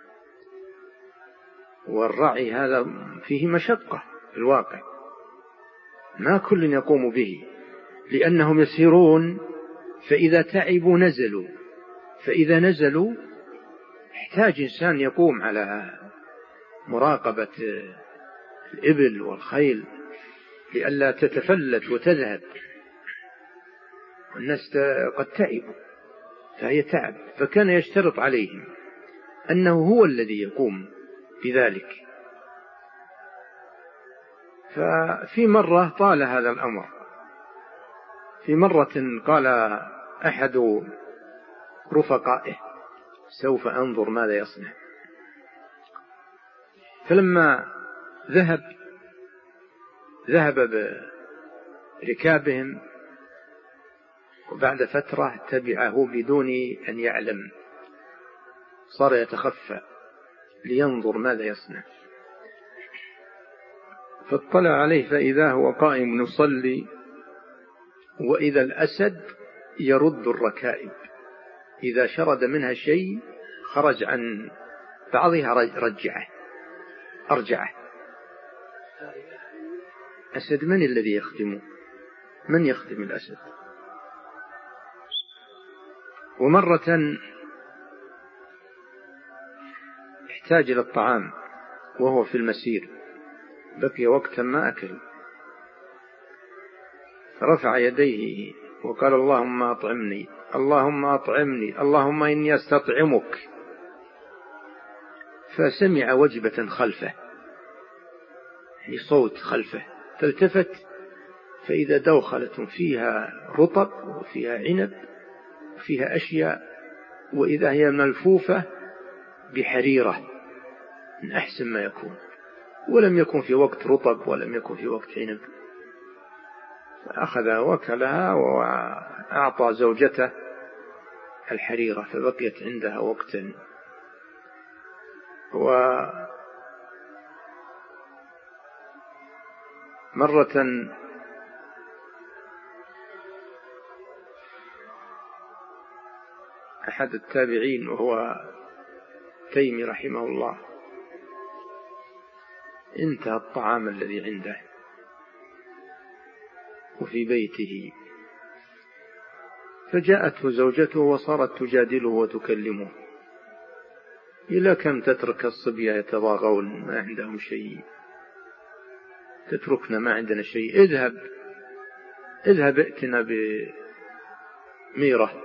والرعي هذا فيه مشقة في الواقع، ما كل يقوم به، لأنهم يسيرون فإذا تعبوا نزلوا، فإذا نزلوا يحتاج إنسان يقوم على مراقبة الإبل والخيل لئلا تتفلت وتذهب، والناس قد تعبوا فهي تعب، فكان يشترط عليهم أنه هو الذي يقوم بذلك. ففي مرة طال هذا الأمر، في مرة قال أحد رفقائه سوف أنظر ماذا يصنع، فلما ذهب ذهب بركابهم، وبعد فترة تبعه بدون أن يعلم، صار يتخفى لينظر ماذا يصنع، فاطلع عليه فإذا هو قائم يصلي، وإذا الأسد يرد الركائب، إذا شرد منها شيء خرج عن بعضها رجعه أرجعه. أسد من الذي يخدمه؟ من يخدم الأسد؟ ومرة احتاج إلى الطعام وهو في المسير، بقي وقتا ما أكل، فرفع يديه وقال اللهم أطعمني اللهم أطعمني اللهم إني أستطعمك، فسمع وجبة خلفه، يعني صوت خلفه، فالتفت فإذا دوخلة فيها رطب وفيها عنب وفيها أشياء، وإذا هي ملفوفة بحريرة من أحسن ما يكون، ولم يكن في وقت رطب ولم يكن في وقت عنب، أخذ وكلها وأعطى زوجته الحريرة فبقيت عندها وقتا. ومرة أحد التابعين وهو تيمي رحمه الله انتهى الطعام الذي عنده وفي بيته، فجاءته زوجته وصارت تجادله وتكلمه: إلى كم تترك الصبية يتضاغون ما عندهم شيء، تتركنا ما عندنا شيء، اذهب اذهب ائتنا بميرة.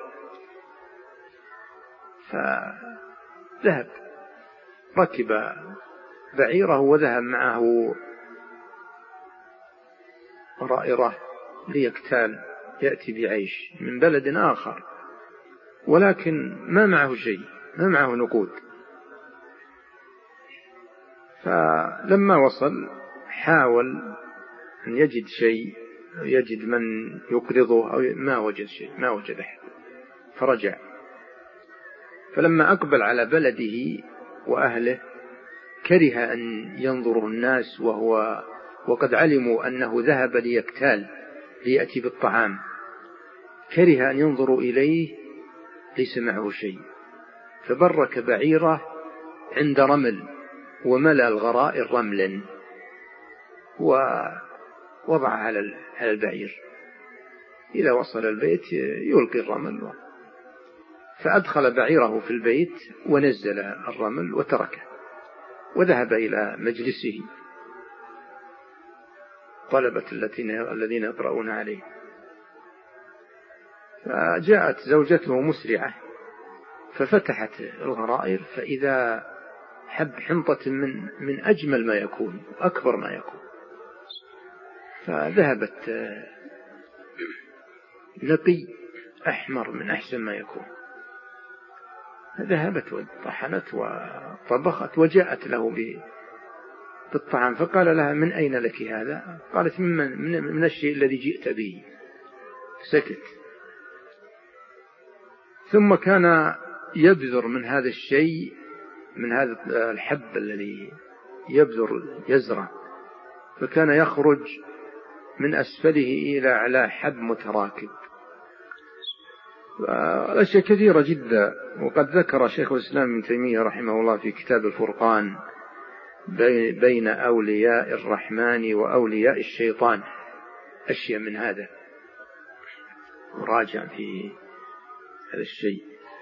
فذهب ركب بعيره وذهب معه رائرة ليكتال يأتي بعيش من بلد آخر، ولكن ما معه شيء، ما معه نقود. فلما وصل حاول أن يجد شيء، يجد من يقرضه، أو ما وجد شيء، ما وجد أحد، فرجع. فلما أقبل على بلده وأهله كره أن ينظره الناس وهو وقد علموا أنه ذهب ليكتال ليأتي بالطعام، كره أن ينظروا إليه ليس معه شيء، فبرك بعيره عند رمل وملأ الغرائر رملا ووضع على البعير، إذا وصل البيت يلقي الرمل، فأدخل بعيره في البيت ونزل الرمل وتركه، وذهب إلى مجلسه طلبة الذين يقرؤون عليه. فجاءت زوجته مسرعة ففتحت الغرائر، فإذا حب حنطة من من أجمل ما يكون، أكبر ما يكون. فذهبت نقي أحمر من أحسن ما يكون، ذهبت وطحنت وطبخت وجاءت له بالطعام، فقال لها: من أين لك هذا؟ قالت: من, من, من الشيء الذي جئت به. سكت. ثم كان يبذر من هذا الشيء، من هذا الحب الذي يبذر يزرع، فكان يخرج من أسفله إلى أعلى حب متراكب، أشياء كثيرة جدا. وقد ذكر شيخ الإسلام ابن تيمية رحمه الله في كتاب الفرقان بين أولياء الرحمن وأولياء الشيطان أشياء من هذا، وراجع في هذا الشيء.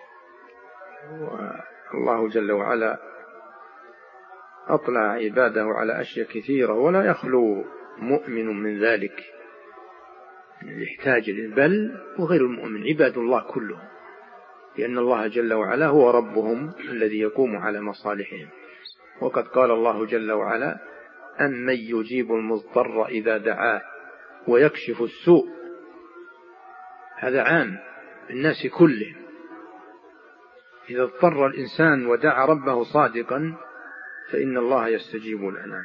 والله جل وعلا أطلع عباده على أشياء كثيرة، ولا يخلو مؤمن من ذلك يحتاج، بل وغير المؤمن عباد الله كلهم، لأن الله جل وعلا هو ربهم الذي يقوم على مصالحهم. وقد قال الله جل وعلا: أمن يجيب المضطر إذا دعاه ويكشف السوء. هذا عام الناس كلهم، إذا اضطر الإنسان ودعا ربه صادقا فإن الله يستجيب لنا.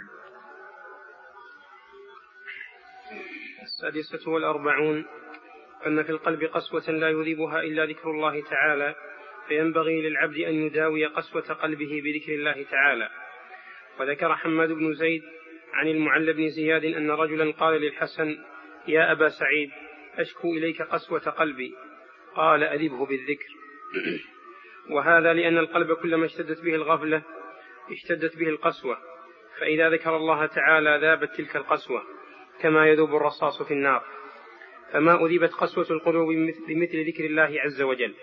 السادسة والأربعون: أن في القلب قسوة لا يذيبها إلا ذكر الله تعالى، فينبغي للعبد أن يداوي قسوة قلبه بذكر الله تعالى. وذكر حماد بن زيد عن المعلى بن زياد أن رجلا قال للحسن: يا أبا سعيد، أشكو إليك قسوة قلبي. قال: أذبه بالذكر. وهذا لأن القلب كلما اشتدت به الغفلة اشتدت به القسوة، فإذا ذكر الله تعالى ذابت تلك القسوة كما يذوب الرصاص في النار، فما أذيبت قسوة القلوب بمثل ذكر الله عز وجل.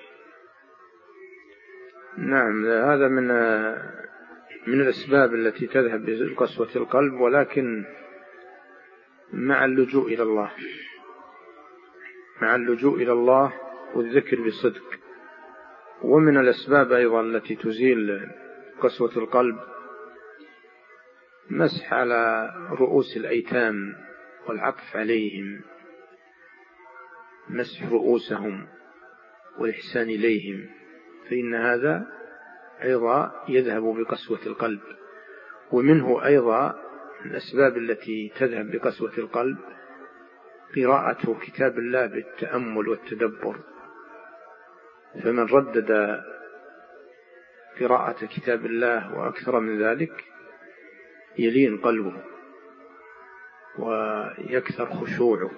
نعم، هذا من من الأسباب التي تذهب بقسوة القلب، ولكن مع اللجوء إلى الله، مع اللجوء إلى الله والذكر بصدق. ومن الأسباب أيضا التي تزيل قسوة القلب مسح على رؤوس الأيتام والعطف عليهم، مسح رؤوسهم والإحسان إليهم، فإن هذا أيضا يذهب بقسوة القلب. ومنه أيضا الأسباب التي تذهب بقسوة القلب قراءة كتاب الله بالتأمل والتدبر، فمن ردد قراءة كتاب الله وأكثر من ذلك يلين قلبه ويكثر خشوعه.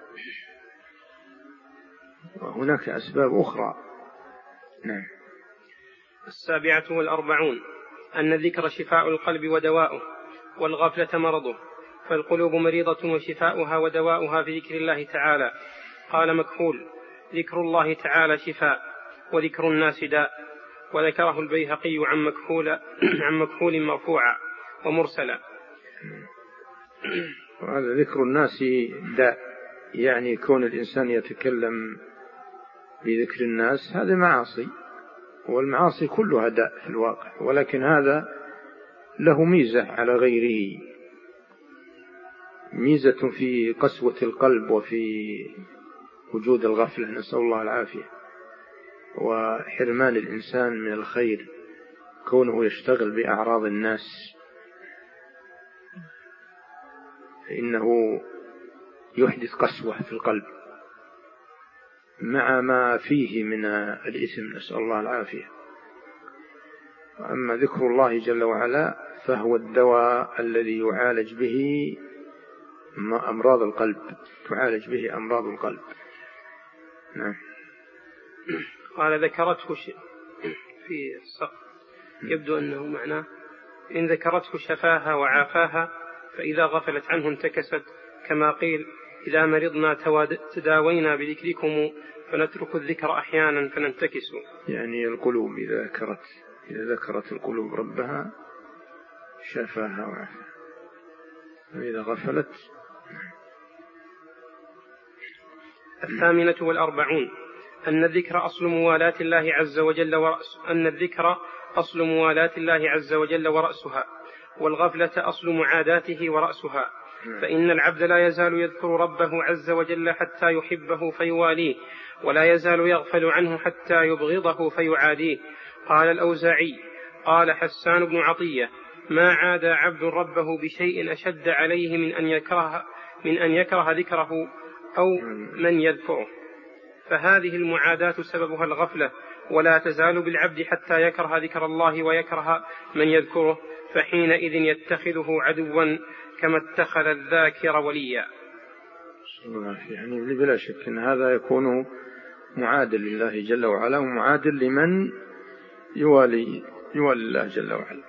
وهناك أسباب أخرى. نعم. السابعة والأربعون أن الذكر شفاء القلب ودواؤه، والغفلة مرضه، فالقلوب مريضة وشفاؤها ودواؤها في ذكر الله تعالى. قال مكحول: ذكر الله تعالى شفاء، وذكر الناس داء. وذكره البيهقي عن مكحول عن مكحول مرفوعا ومرسلا. وهذا ذكر الناس داء، يعني كون الإنسان يتكلم بذكر الناس هذا معاصي، والمعاصي كلها داء في الواقع، ولكن هذا له ميزة على غيره، ميزة في قسوة القلب وفي وجود الغفلة، نسأل الله العافية، وحرمان الإنسان من الخير كونه يشتغل بأعراض الناس، فإنه يحدث قسوة في القلب مع ما فيه من الإثم، نسأل الله العافية. أما ذكر الله جل وعلا فهو الدواء الذي يعالج به أمراض القلب، تعالج به أمراض القلب. نعم. قال: ذكرته في السقف، يبدو أنه معناه إن ذكرته شفاها وعافاها، فإذا غفلت عنه انتكست، كما قيل: إذا مرضنا تداوينا بذكركم فنترك الذكر أحيانا فننتكس. يعني القلوب إذا ذكرت إذا ذكرت القلوب ربها شفاها وعافاها، وإذا غفلت. الثامنة والأربعون أن الذكر أصل موالاة الله عز وجل ورأس أن الذكر أصل موالاة الله عز وجل ورأسها، والغفلة أصل معاداته ورأسها. فإن العبد لا يزال يذكر ربه عز وجل حتى يحبه فيواليه، ولا يزال يغفل عنه حتى يبغضه فيعاديه. قال الأوزاعي: قال حسان بن عطية: ما عاد عبد ربه بشيء أشد عليه من أن يكره من أن يكره ذكره أو من يذكره. فهذه المعاداة سببها الغفلة، ولا تزال بالعبد حتى يكره ذكر الله ويكره من يذكره، فحينئذ يتخذه عدوا كما اتخذ الذاكر وليا. يعني بلا شك أن هذا يكون معادل لله جل وعلا، ومعادل لمن يوالي يوالي الله جل وعلا،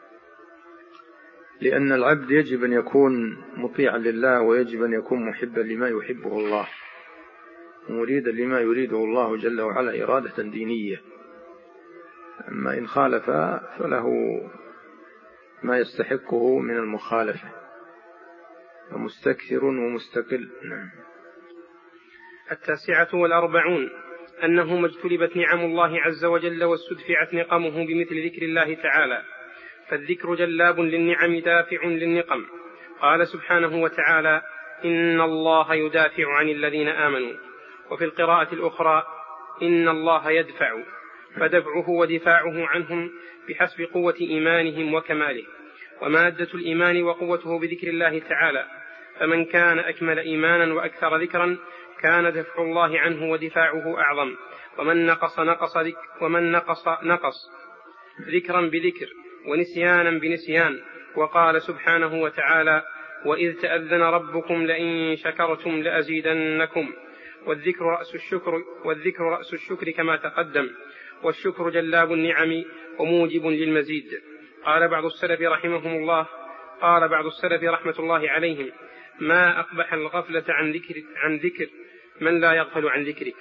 لأن العبد يجب أن يكون مطيعا لله، ويجب أن يكون محبا لما يحبه الله، ومريدا لما يريده الله جل وعلا إرادة دينية. أما إن خالف فله ما يستحقه من المخالفة، ومستكثر ومستقل. نعم. التاسعة والأربعون أنه ما اجتلبت نعم الله عز وجل واستدفعت نقمه بمثل ذكر الله تعالى، فالذكر جلاب للنعم دافع للنقم. قال سبحانه وتعالى: إن الله يدافع عن الذين آمنوا. وفي القراءة الأخرى: إن الله يدفع، فدفعه ودفاعه عنهم بحسب قوة إيمانهم وكماله. ومادة الإيمان وقوته بذكر الله تعالى، فمن كان أكمل إيمانا وأكثر ذكرا كان دفع الله عنه ودفاعه أعظم، ومن نقص نقص ذك ومن نقص نقص ذكرا بذكر ونسيانا بنسيان. وقال سبحانه وتعالى: وإذ تأذن ربكم لئن شكرتم لأزيدنكم. والذكر رأس الشكر والذكر رأس الشكر كما تقدم، والشكر جلاب النعم وموجب للمزيد. قال بعض السلف رحمهم الله قال بعض السلف رحمة الله عليهم: ما أقبح الغفلة عن ذكر عن ذكر من لا يغفل عن ذكرك.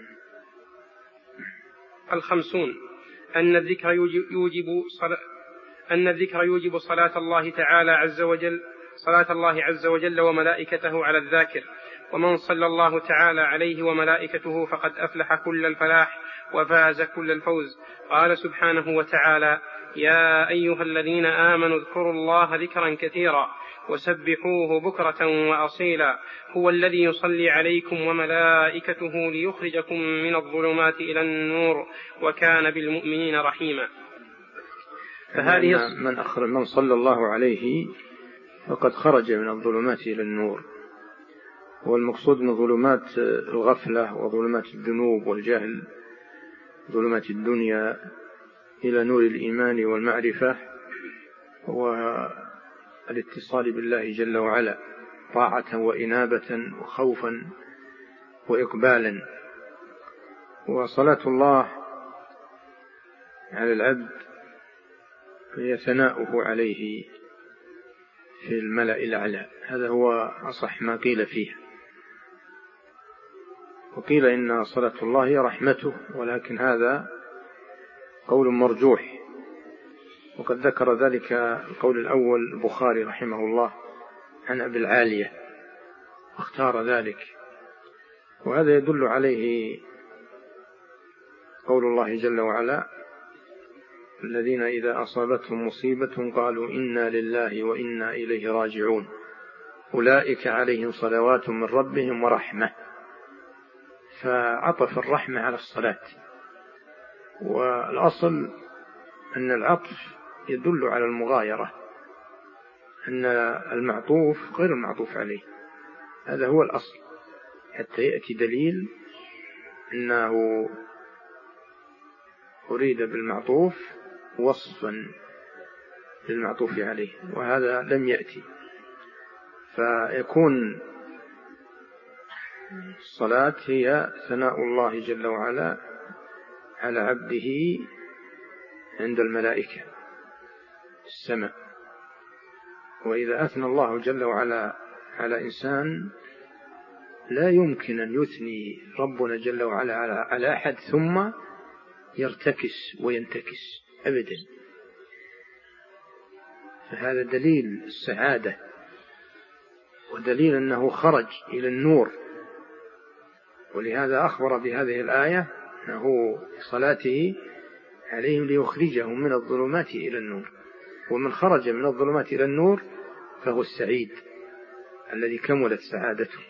الخمسون أن الذكر يوجب صلاة أن الذكر يوجب صلاة الله تعالى عز وجل صلاة الله عز وجل وملائكته على الذاكر، ومن صلى الله تعالى عليه وملائكته فقد أفلح كل الفلاح وفاز كل الفوز. قال سبحانه وتعالى: يا أيها الذين آمنوا اذكروا الله ذكرا كثيرا وسبحوه بكرة وأصيلا، هو الذي يصلي عليكم وملائكته ليخرجكم من الظلمات إلى النور وكان بالمؤمنين رحيما. فهذه من أخرج من صلى الله عليه فقد خرج من الظلمات إلى النور، والمقصود من ظلمات الغفلة وظلمات الذنوب والجهل، ظلمات الدنيا، إلى نور الإيمان والمعرفة والاتصال بالله جل وعلا طاعة وإنابة وخوفا وإقبالا. وصلاة الله على العبد هي ثناؤه عليه في الملأ الأعلى، هذا هو أصح ما قيل فيه. وقيل إن صلاة الله هي رحمته، ولكن هذا قول مرجوح، وقد ذكر ذلك القول الأول البخاري رحمه الله عن أبي العالية واختار ذلك. وهذا يدل عليه قول الله جل وعلا: الذين إذا أصابتهم مصيبة قالوا إنا لله وإنا إليه راجعون أولئك عليهم صلوات من ربهم ورحمة. فعطف الرحمة على الصلاة، والأصل أن العطف يدل على المغايرة، أن المعطوف غير المعطوف عليه، هذا هو الأصل، حتى يأتي دليل أنه أريد بالمعطوف وصفا للمعطوف عليه، وهذا لم يأتي. فيكون الصلاة هي ثناء الله جل وعلا على عبده عند الملائكة السماء. وإذا أثنى الله جل وعلا على إنسان لا يمكن أن يثني ربنا جل وعلا على أحد ثم يرتكس وينتكس أبدا. فهذا دليل السعادة، ودليل أنه خرج إلى النور. ولهذا أخبر بهذه الآية أنه صلاته عليهم ليخرجهم من الظلمات إلى النور، ومن خرج من الظلمات إلى النور فهو السعيد الذي كملت سعادته.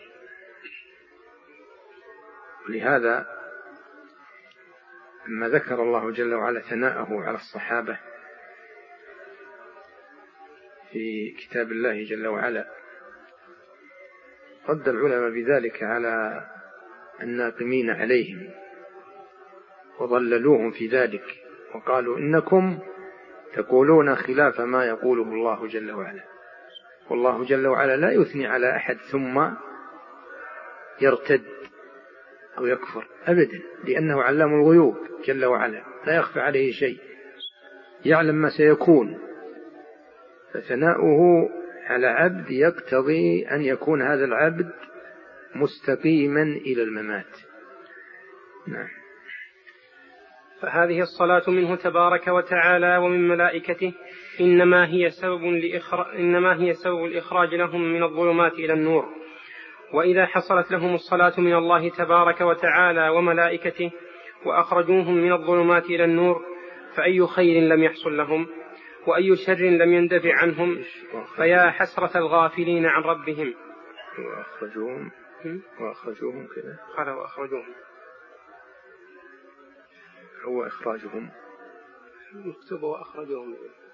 ولهذا لما ذكر الله جل وعلا ثناءه على الصحابة في كتاب الله جل وعلا، رد العلماء بذلك على الناقمين عليهم وضللوهم في ذلك، وقالوا إنكم تقولون خلاف ما يقوله الله جل وعلا، والله جل وعلا لا يثني على أحد ثم يرتد أو يكفر أبدا، لأنه علام الغيوب جل وعلا لا يخفى عليه شيء، يعلم ما سيكون. فثناؤه على عبد يقتضي أن يكون هذا العبد مستقيما إلى الممات. نعم. فهذه الصلاة منه تبارك وتعالى ومن ملائكته إنما هي سبب لإخراج إنما هي سبب الإخراج لهم من الظلمات إلى النور. وإذا حصلت لهم الصلاة من الله تبارك وتعالى وملائكته وأخرجوهم من الظلمات إلى النور، فأي خير لم يحصل لهم، وأي شر لم يندفع عنهم، فيا حسرة الغافلين عن ربهم. وأخرجوهم وأخرجوهم كذا قال وأخرجوهم، هو إخراجهم مكتوب وأخرجوهم.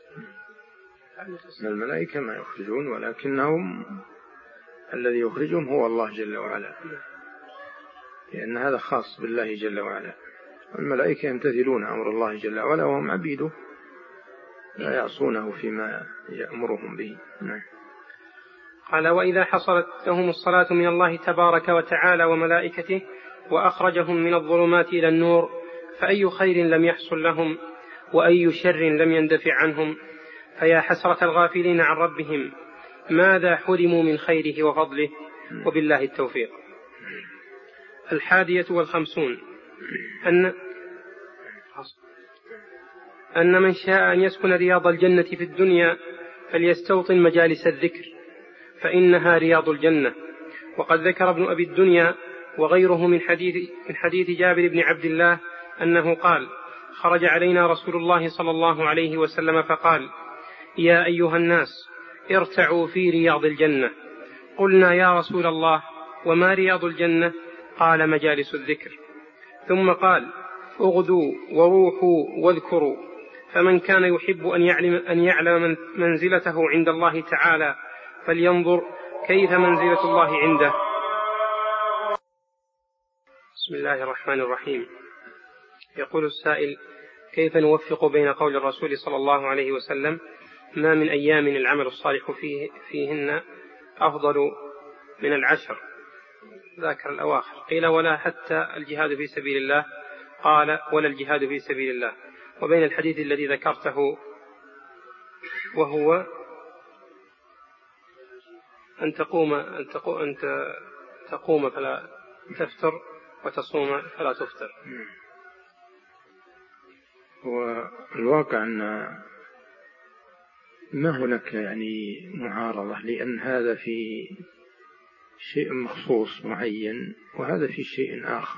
من الملائكة ما يخرجون، ولكنهم الذي يخرجهم هو الله جل وعلا، لأن هذا خاص بالله جل وعلا. الملائكة يمتثلون أمر الله جل وعلا وهم عبيده لا يعصونه فيما يأمرهم به. نعم. قال وإذا حصلت لهم الصلاة من الله تبارك وتعالى وملائكته وأخرجهم من الظلمات إلى النور، فأي خير لم يحصل لهم، وأي شر لم يندفع عنهم، فيا حسرة الغافلين عن ربهم ماذا حرموا من خيره وفضله، وبالله التوفيق. الحادية والخمسون أن أن من شاء أن يسكن رياض الجنة في الدنيا فليستوطن مجالس الذكر، فإنها رياض الجنة. وقد ذكر ابن أبي الدنيا وغيره من حديث, من حديث جابر بن عبد الله أنه قال: خرج علينا رسول الله صلى الله عليه وسلم فقال: يا أيها الناس ارتعوا في رياض الجنة. قلنا يا رسول الله وما رياض الجنة؟ قال: مجالس الذكر. ثم قال: اغدوا وروحوا واذكروا، فمن كان يحب أن يعلم, أن يعلم منزلته عند الله تعالى فلينظر كيف منزلة الله عنده، بسم الله الرحمن الرحيم. يقول السائل: كيف نوفق بين قول الرسول صلى الله عليه وسلم: ما من أيام العمل الصالح فيه فيهن أفضل من العشر، ذاكر الأواخر، قيل ولا حتى الجهاد في سبيل الله، قال ولا الجهاد في سبيل الله، وبين الحديث الذي ذكرته وهو أن تقوم أن تقوم, أن تقوم فلا تفتر وتصوم فلا تفطر. والواقع أن ما هناك يعني معارضة، لأن هذا في شيء مخصوص معين وهذا في شيء آخر.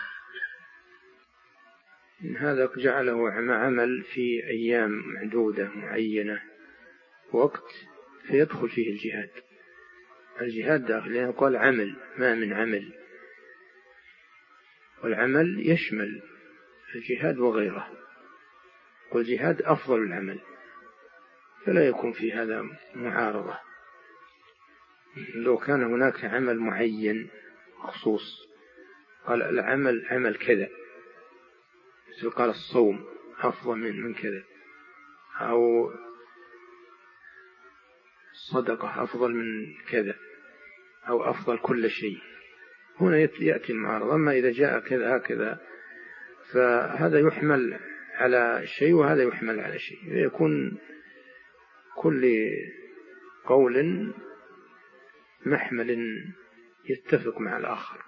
إن هذا جعله عمل في أيام معدودة معينة وقت فيدخل فيه الجهاد. الجهاد داخل، لأنه قال عمل، ما من عمل، والعمل يشمل الجهاد وغيره، والجهاد أفضل العمل، فلا يكون في هذا معارضة. لو كان هناك عمل معين مخصوص قال العمل عمل كذا، مثل قال الصوم أفضل من من كذا، أو الصدقة أفضل من كذا، أو أفضل كل شيء، هنا يأتي المعارضة. أما إذا جاء كذا هكذا فهذا يحمل على شيء وهذا يحمل على شيء، فيكون كل قول محمل يتفق مع الآخر.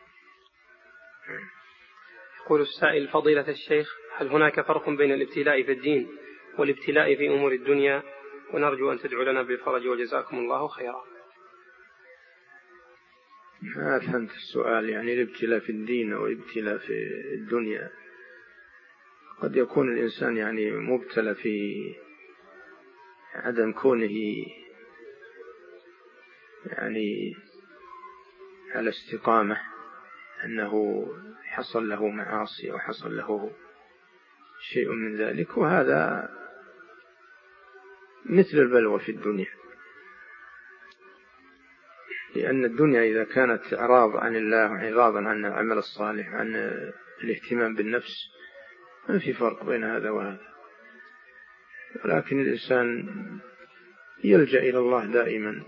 يقول السائل: فضيلة الشيخ، هل هناك فرق بين الابتلاء في الدين والابتلاء في أمور الدنيا؟ ونرجو أن تدعو لنا بالفرج وجزاكم الله خيرا. ما فهمت السؤال، يعني الابتلاء في الدين أو الابتلاء في الدنيا؟ قد يكون الإنسان يعني مبتلى في عدم كونه يعني على استقامة، أنه حصل له معاصي أو حصل له شيء من ذلك، وهذا مثل البلوى في الدنيا، لأن الدنيا إذا كانت إعراض عن الله وإعراضا عن العمل الصالح عن الاهتمام بالنفس ما في فرق بين هذا وهذا. ولكن الإنسان يلجأ إلى الله دائما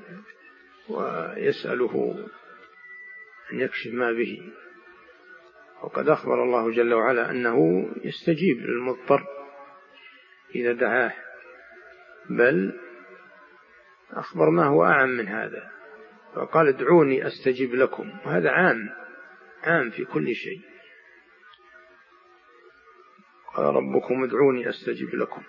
ويسأله أن يكشف ما به، وقد أخبر الله جل وعلا أنه يستجيب للمضطر إذا دعاه، بل أخبر ما هو أعم من هذا، فقال ادعوني أستجيب لكم، وهذا عام عام في كل شيء. قال ربكم ادعوني أستجيب لكم،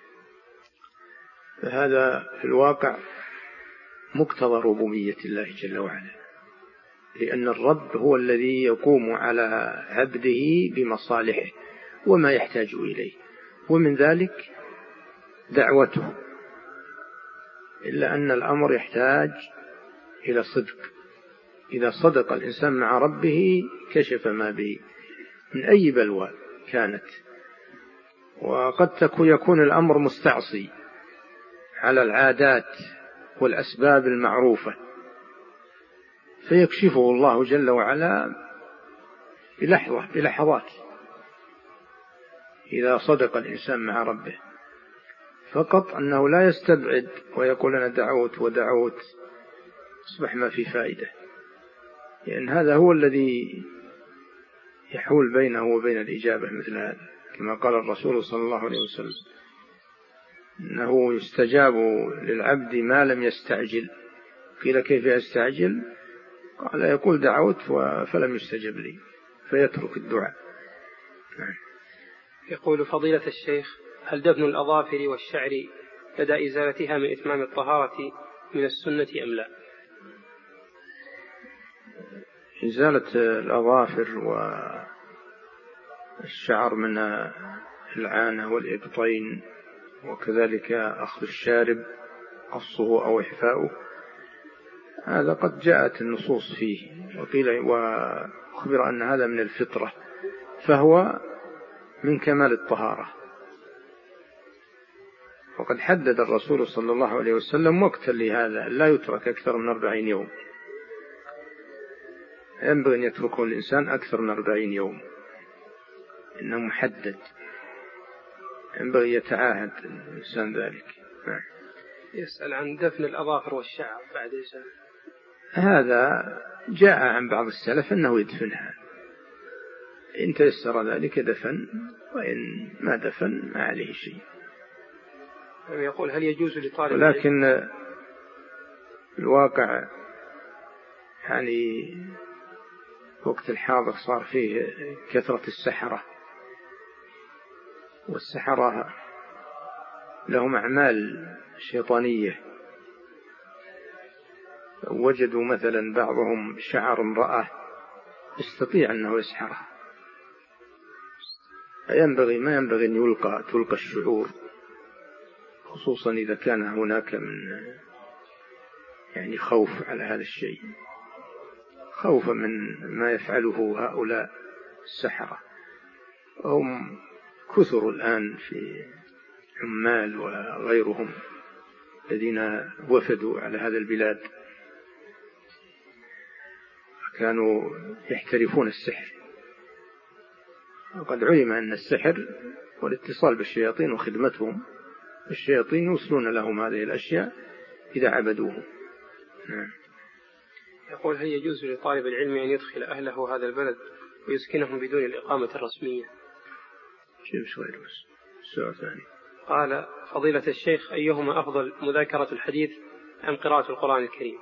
فهذا في الواقع مقتضى ربوبية الله جل وعلا، لأن الرب هو الذي يقوم على عبده بمصالحه وما يحتاج إليه، ومن ذلك دعوته، إلا أن الأمر يحتاج إلى صدق. إذا صدق الإنسان مع ربه كشف ما به من أي بلوى كانت، وقد يكون الأمر مستعصي على العادات والأسباب المعروفة، فيكشفه الله جل وعلا بلحظة بلحظات إذا صدق الإنسان مع ربه، فقط أنه لا يستبعد ويقول أنا دعوت ودعوت أصبح ما في فائدة، لأن هذا هو الذي يحول بينه وبين الإجابة مثل هذا، كما قال الرسول صلى الله عليه وسلم إنه يستجاب للعبد ما لم يستعجل. قيل كيف يستعجل؟ قال يقول دعوت فلم يستجب لي، فيترك الدعاء. يقول فضيلة الشيخ: هل دفن الأظافر والشعر لدى إزالتها من إتمام الطهارة من السنة أم لا؟ إزالة الأظافر والشعر من العانة والإبطين، وكذلك أخذ الشارب قصه أو إحفاؤه، هذا قد جاءت النصوص فيه، وقيل وأخبر أن هذا من الفطرة، فهو من كمال الطهارة. وقد حدد الرسول صلى الله عليه وسلم وقتا لهذا، لا يترك أكثر من أربعين يوم. ينبغي أن يتركه الإنسان أكثر من أربعين يوم، إنه محدد، ينبغي يتعاهد الإنسان ذلك. يسأل عن دفن الأظافر والشعر بعد إيش؟ هذا جاء عن بعض السلف أنه يدفنها، إن تيسر ذلك دفن، وإن ما دفن ما عليه شيء. يقول هل يجوز لطالب، ولكن الواقع يعني وقت الحاضر صار فيه كثرة السحرة، والسحرة لهم أعمال شيطانية. وجدوا مثلا بعضهم شعر امرأة يستطيع أنه يسحرها، ينبغي ما ينبغي أن يلقى تلقى الشعور، خصوصا إذا كان هناك من يعني خوف على هذا الشيء، خوفا من ما يفعله هؤلاء السحرة. هم كثر الآن في عمال وغيرهم الذين وفدوا على هذا البلاد، كانوا يحترفون السحر. وقد علم أن السحر والاتصال بالشياطين وخدمتهم، الشياطين يوصلون لهم هذه الأشياء إذا عبدوه. نعم. يقول هل يجوز لطالب العلم أن يدخل أهله هذا البلد ويسكنهم بدون الإقامة الرسمية؟ شيء شوي بس. السؤال ثاني. قال فضيلة الشيخ أيهما أفضل، مذاكرة الحديث أم قراءة القرآن الكريم؟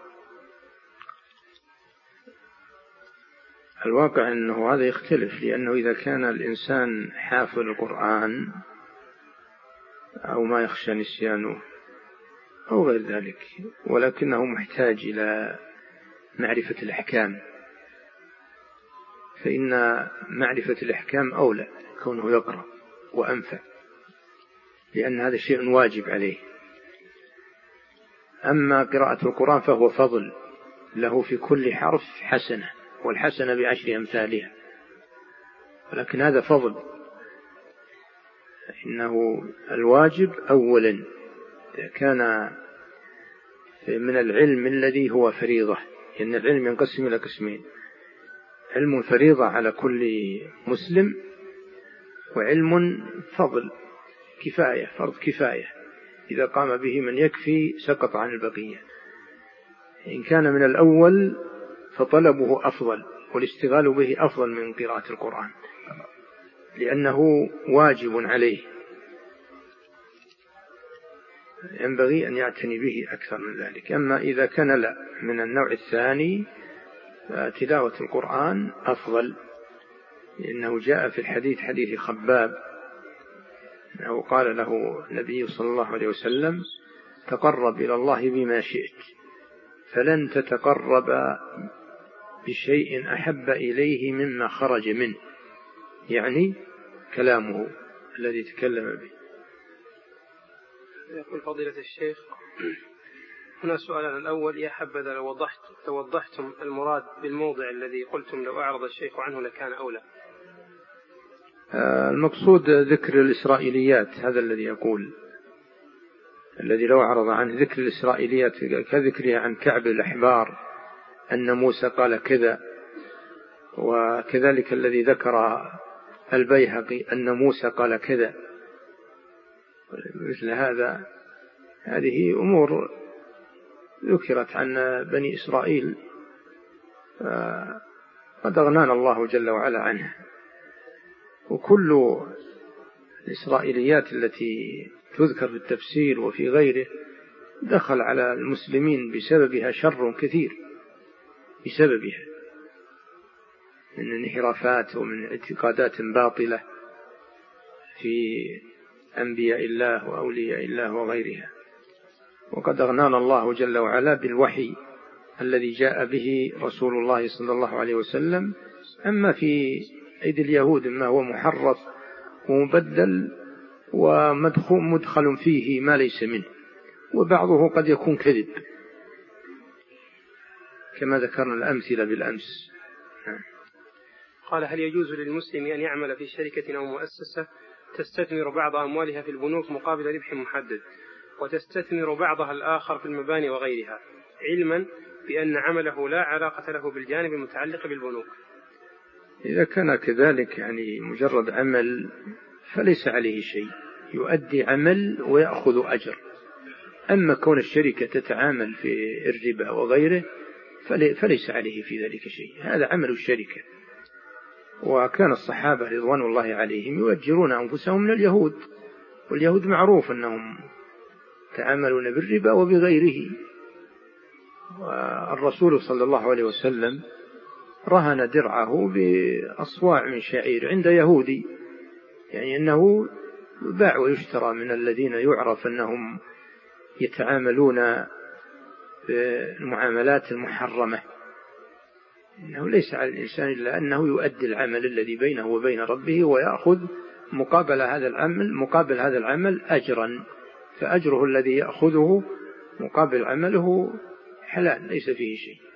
الواقع أنه هذا يختلف، لأنه إذا كان الإنسان حافظ القرآن أو ما يخشى نسيانه أو غير ذلك، ولكنه محتاج إلى معرفة الأحكام، فإن معرفة الأحكام أولى كونه يقرأ وأنفع، لأن هذا شيء واجب عليه. أما قراءة القرآن فهو فضل له، في كل حرف حسنة، والحسنة بعشر أمثالها، ولكن هذا فضل. إنه الواجب أولا إذا كان من العلم الذي هو فريضة، لأن العلم ينقسم إلى قسمين: علم فريضة على كل مسلم، وعلم فضل كفاية، فرض كفاية، إذا قام به من يكفي سقط عن البقية. إن كان من الأول فطلبه أفضل، والاشتغال به أفضل من قراءة القرآن، لأنه واجب عليه، ينبغي أن يعتني به أكثر من ذلك. أما إذا كان لا من النوع الثاني فتلاوة القرآن أفضل، لأنه جاء في الحديث حديث خباب أنه قال له النبي صلى الله عليه وسلم: تقرب إلى الله بما شئت فلن تتقرب بشيء أحب إليه مما خرج منه، يعني كلامه الذي تكلم به. يقول فضيلة الشيخ هنا سؤالنا الأول: يا حبذا لو وضحت لو وضحتم المراد بالموضع الذي قلتم لو أعرض الشيخ عنه لكان أولى. المقصود ذكر الإسرائيليات، هذا الذي يقول، الذي لو أعرض عن ذكر الإسرائيليات كذكرها عن كعب الأحبار أن موسى قال كذا، وكذلك الذي ذكر البيهقي أن موسى قال كذا، مثل هذا. هذه أمور ذكرت عن بني إسرائيل قد أغنانا الله جل وعلا عنها، وكل الإسرائيليات التي تذكر في التفسير وفي غيره دخل على المسلمين بسببها شر كثير، بسببها من انحرافات ومن اعتقادات باطلة في أنبياء الله وأولياء الله وغيرها. وقد أغنانا الله جل وعلا بالوحي الذي جاء به رسول الله صلى الله عليه وسلم. أما في أيدي اليهود ما هو محرف ومبدل ومدخل فيه ما ليس منه، وبعضه قد يكون كذب كما ذكرنا الأمثلة بالأمس. قال: هل يجوز للمسلم أن يعمل في شركة أو مؤسسة تستثمر بعض أموالها في البنوك مقابل ربح محدد، وتستثمر بعضها الآخر في المباني وغيرها، علما بأن عمله لا علاقة له بالجانب المتعلق بالبنوك؟ إذا كان كذلك يعني مجرد عمل فليس عليه شيء، يؤدي عمل ويأخذ أجر. أما كون الشركة تتعامل في الربا وغيره فليس عليه في ذلك شيء، هذا عمل الشركة. وكان الصحابة رضوان الله عليهم يؤجرون أنفسهم من اليهود، واليهود معروف أنهم تعاملون بالربا وبغيره. والرسول صلى الله عليه وسلم رهن درعه بأصواع من شعير عند يهودي، يعني أنه باع ويشترى من الذين يعرف أنهم يتعاملون بالمعاملات المحرمة. إنه ليس على الإنسان إلا أنه يؤدي العمل الذي بينه وبين ربه ويأخذ مقابل هذا العمل مقابل هذا العمل أجرا، فأجره الذي يأخذه مقابل عمله حلال ليس فيه شيء.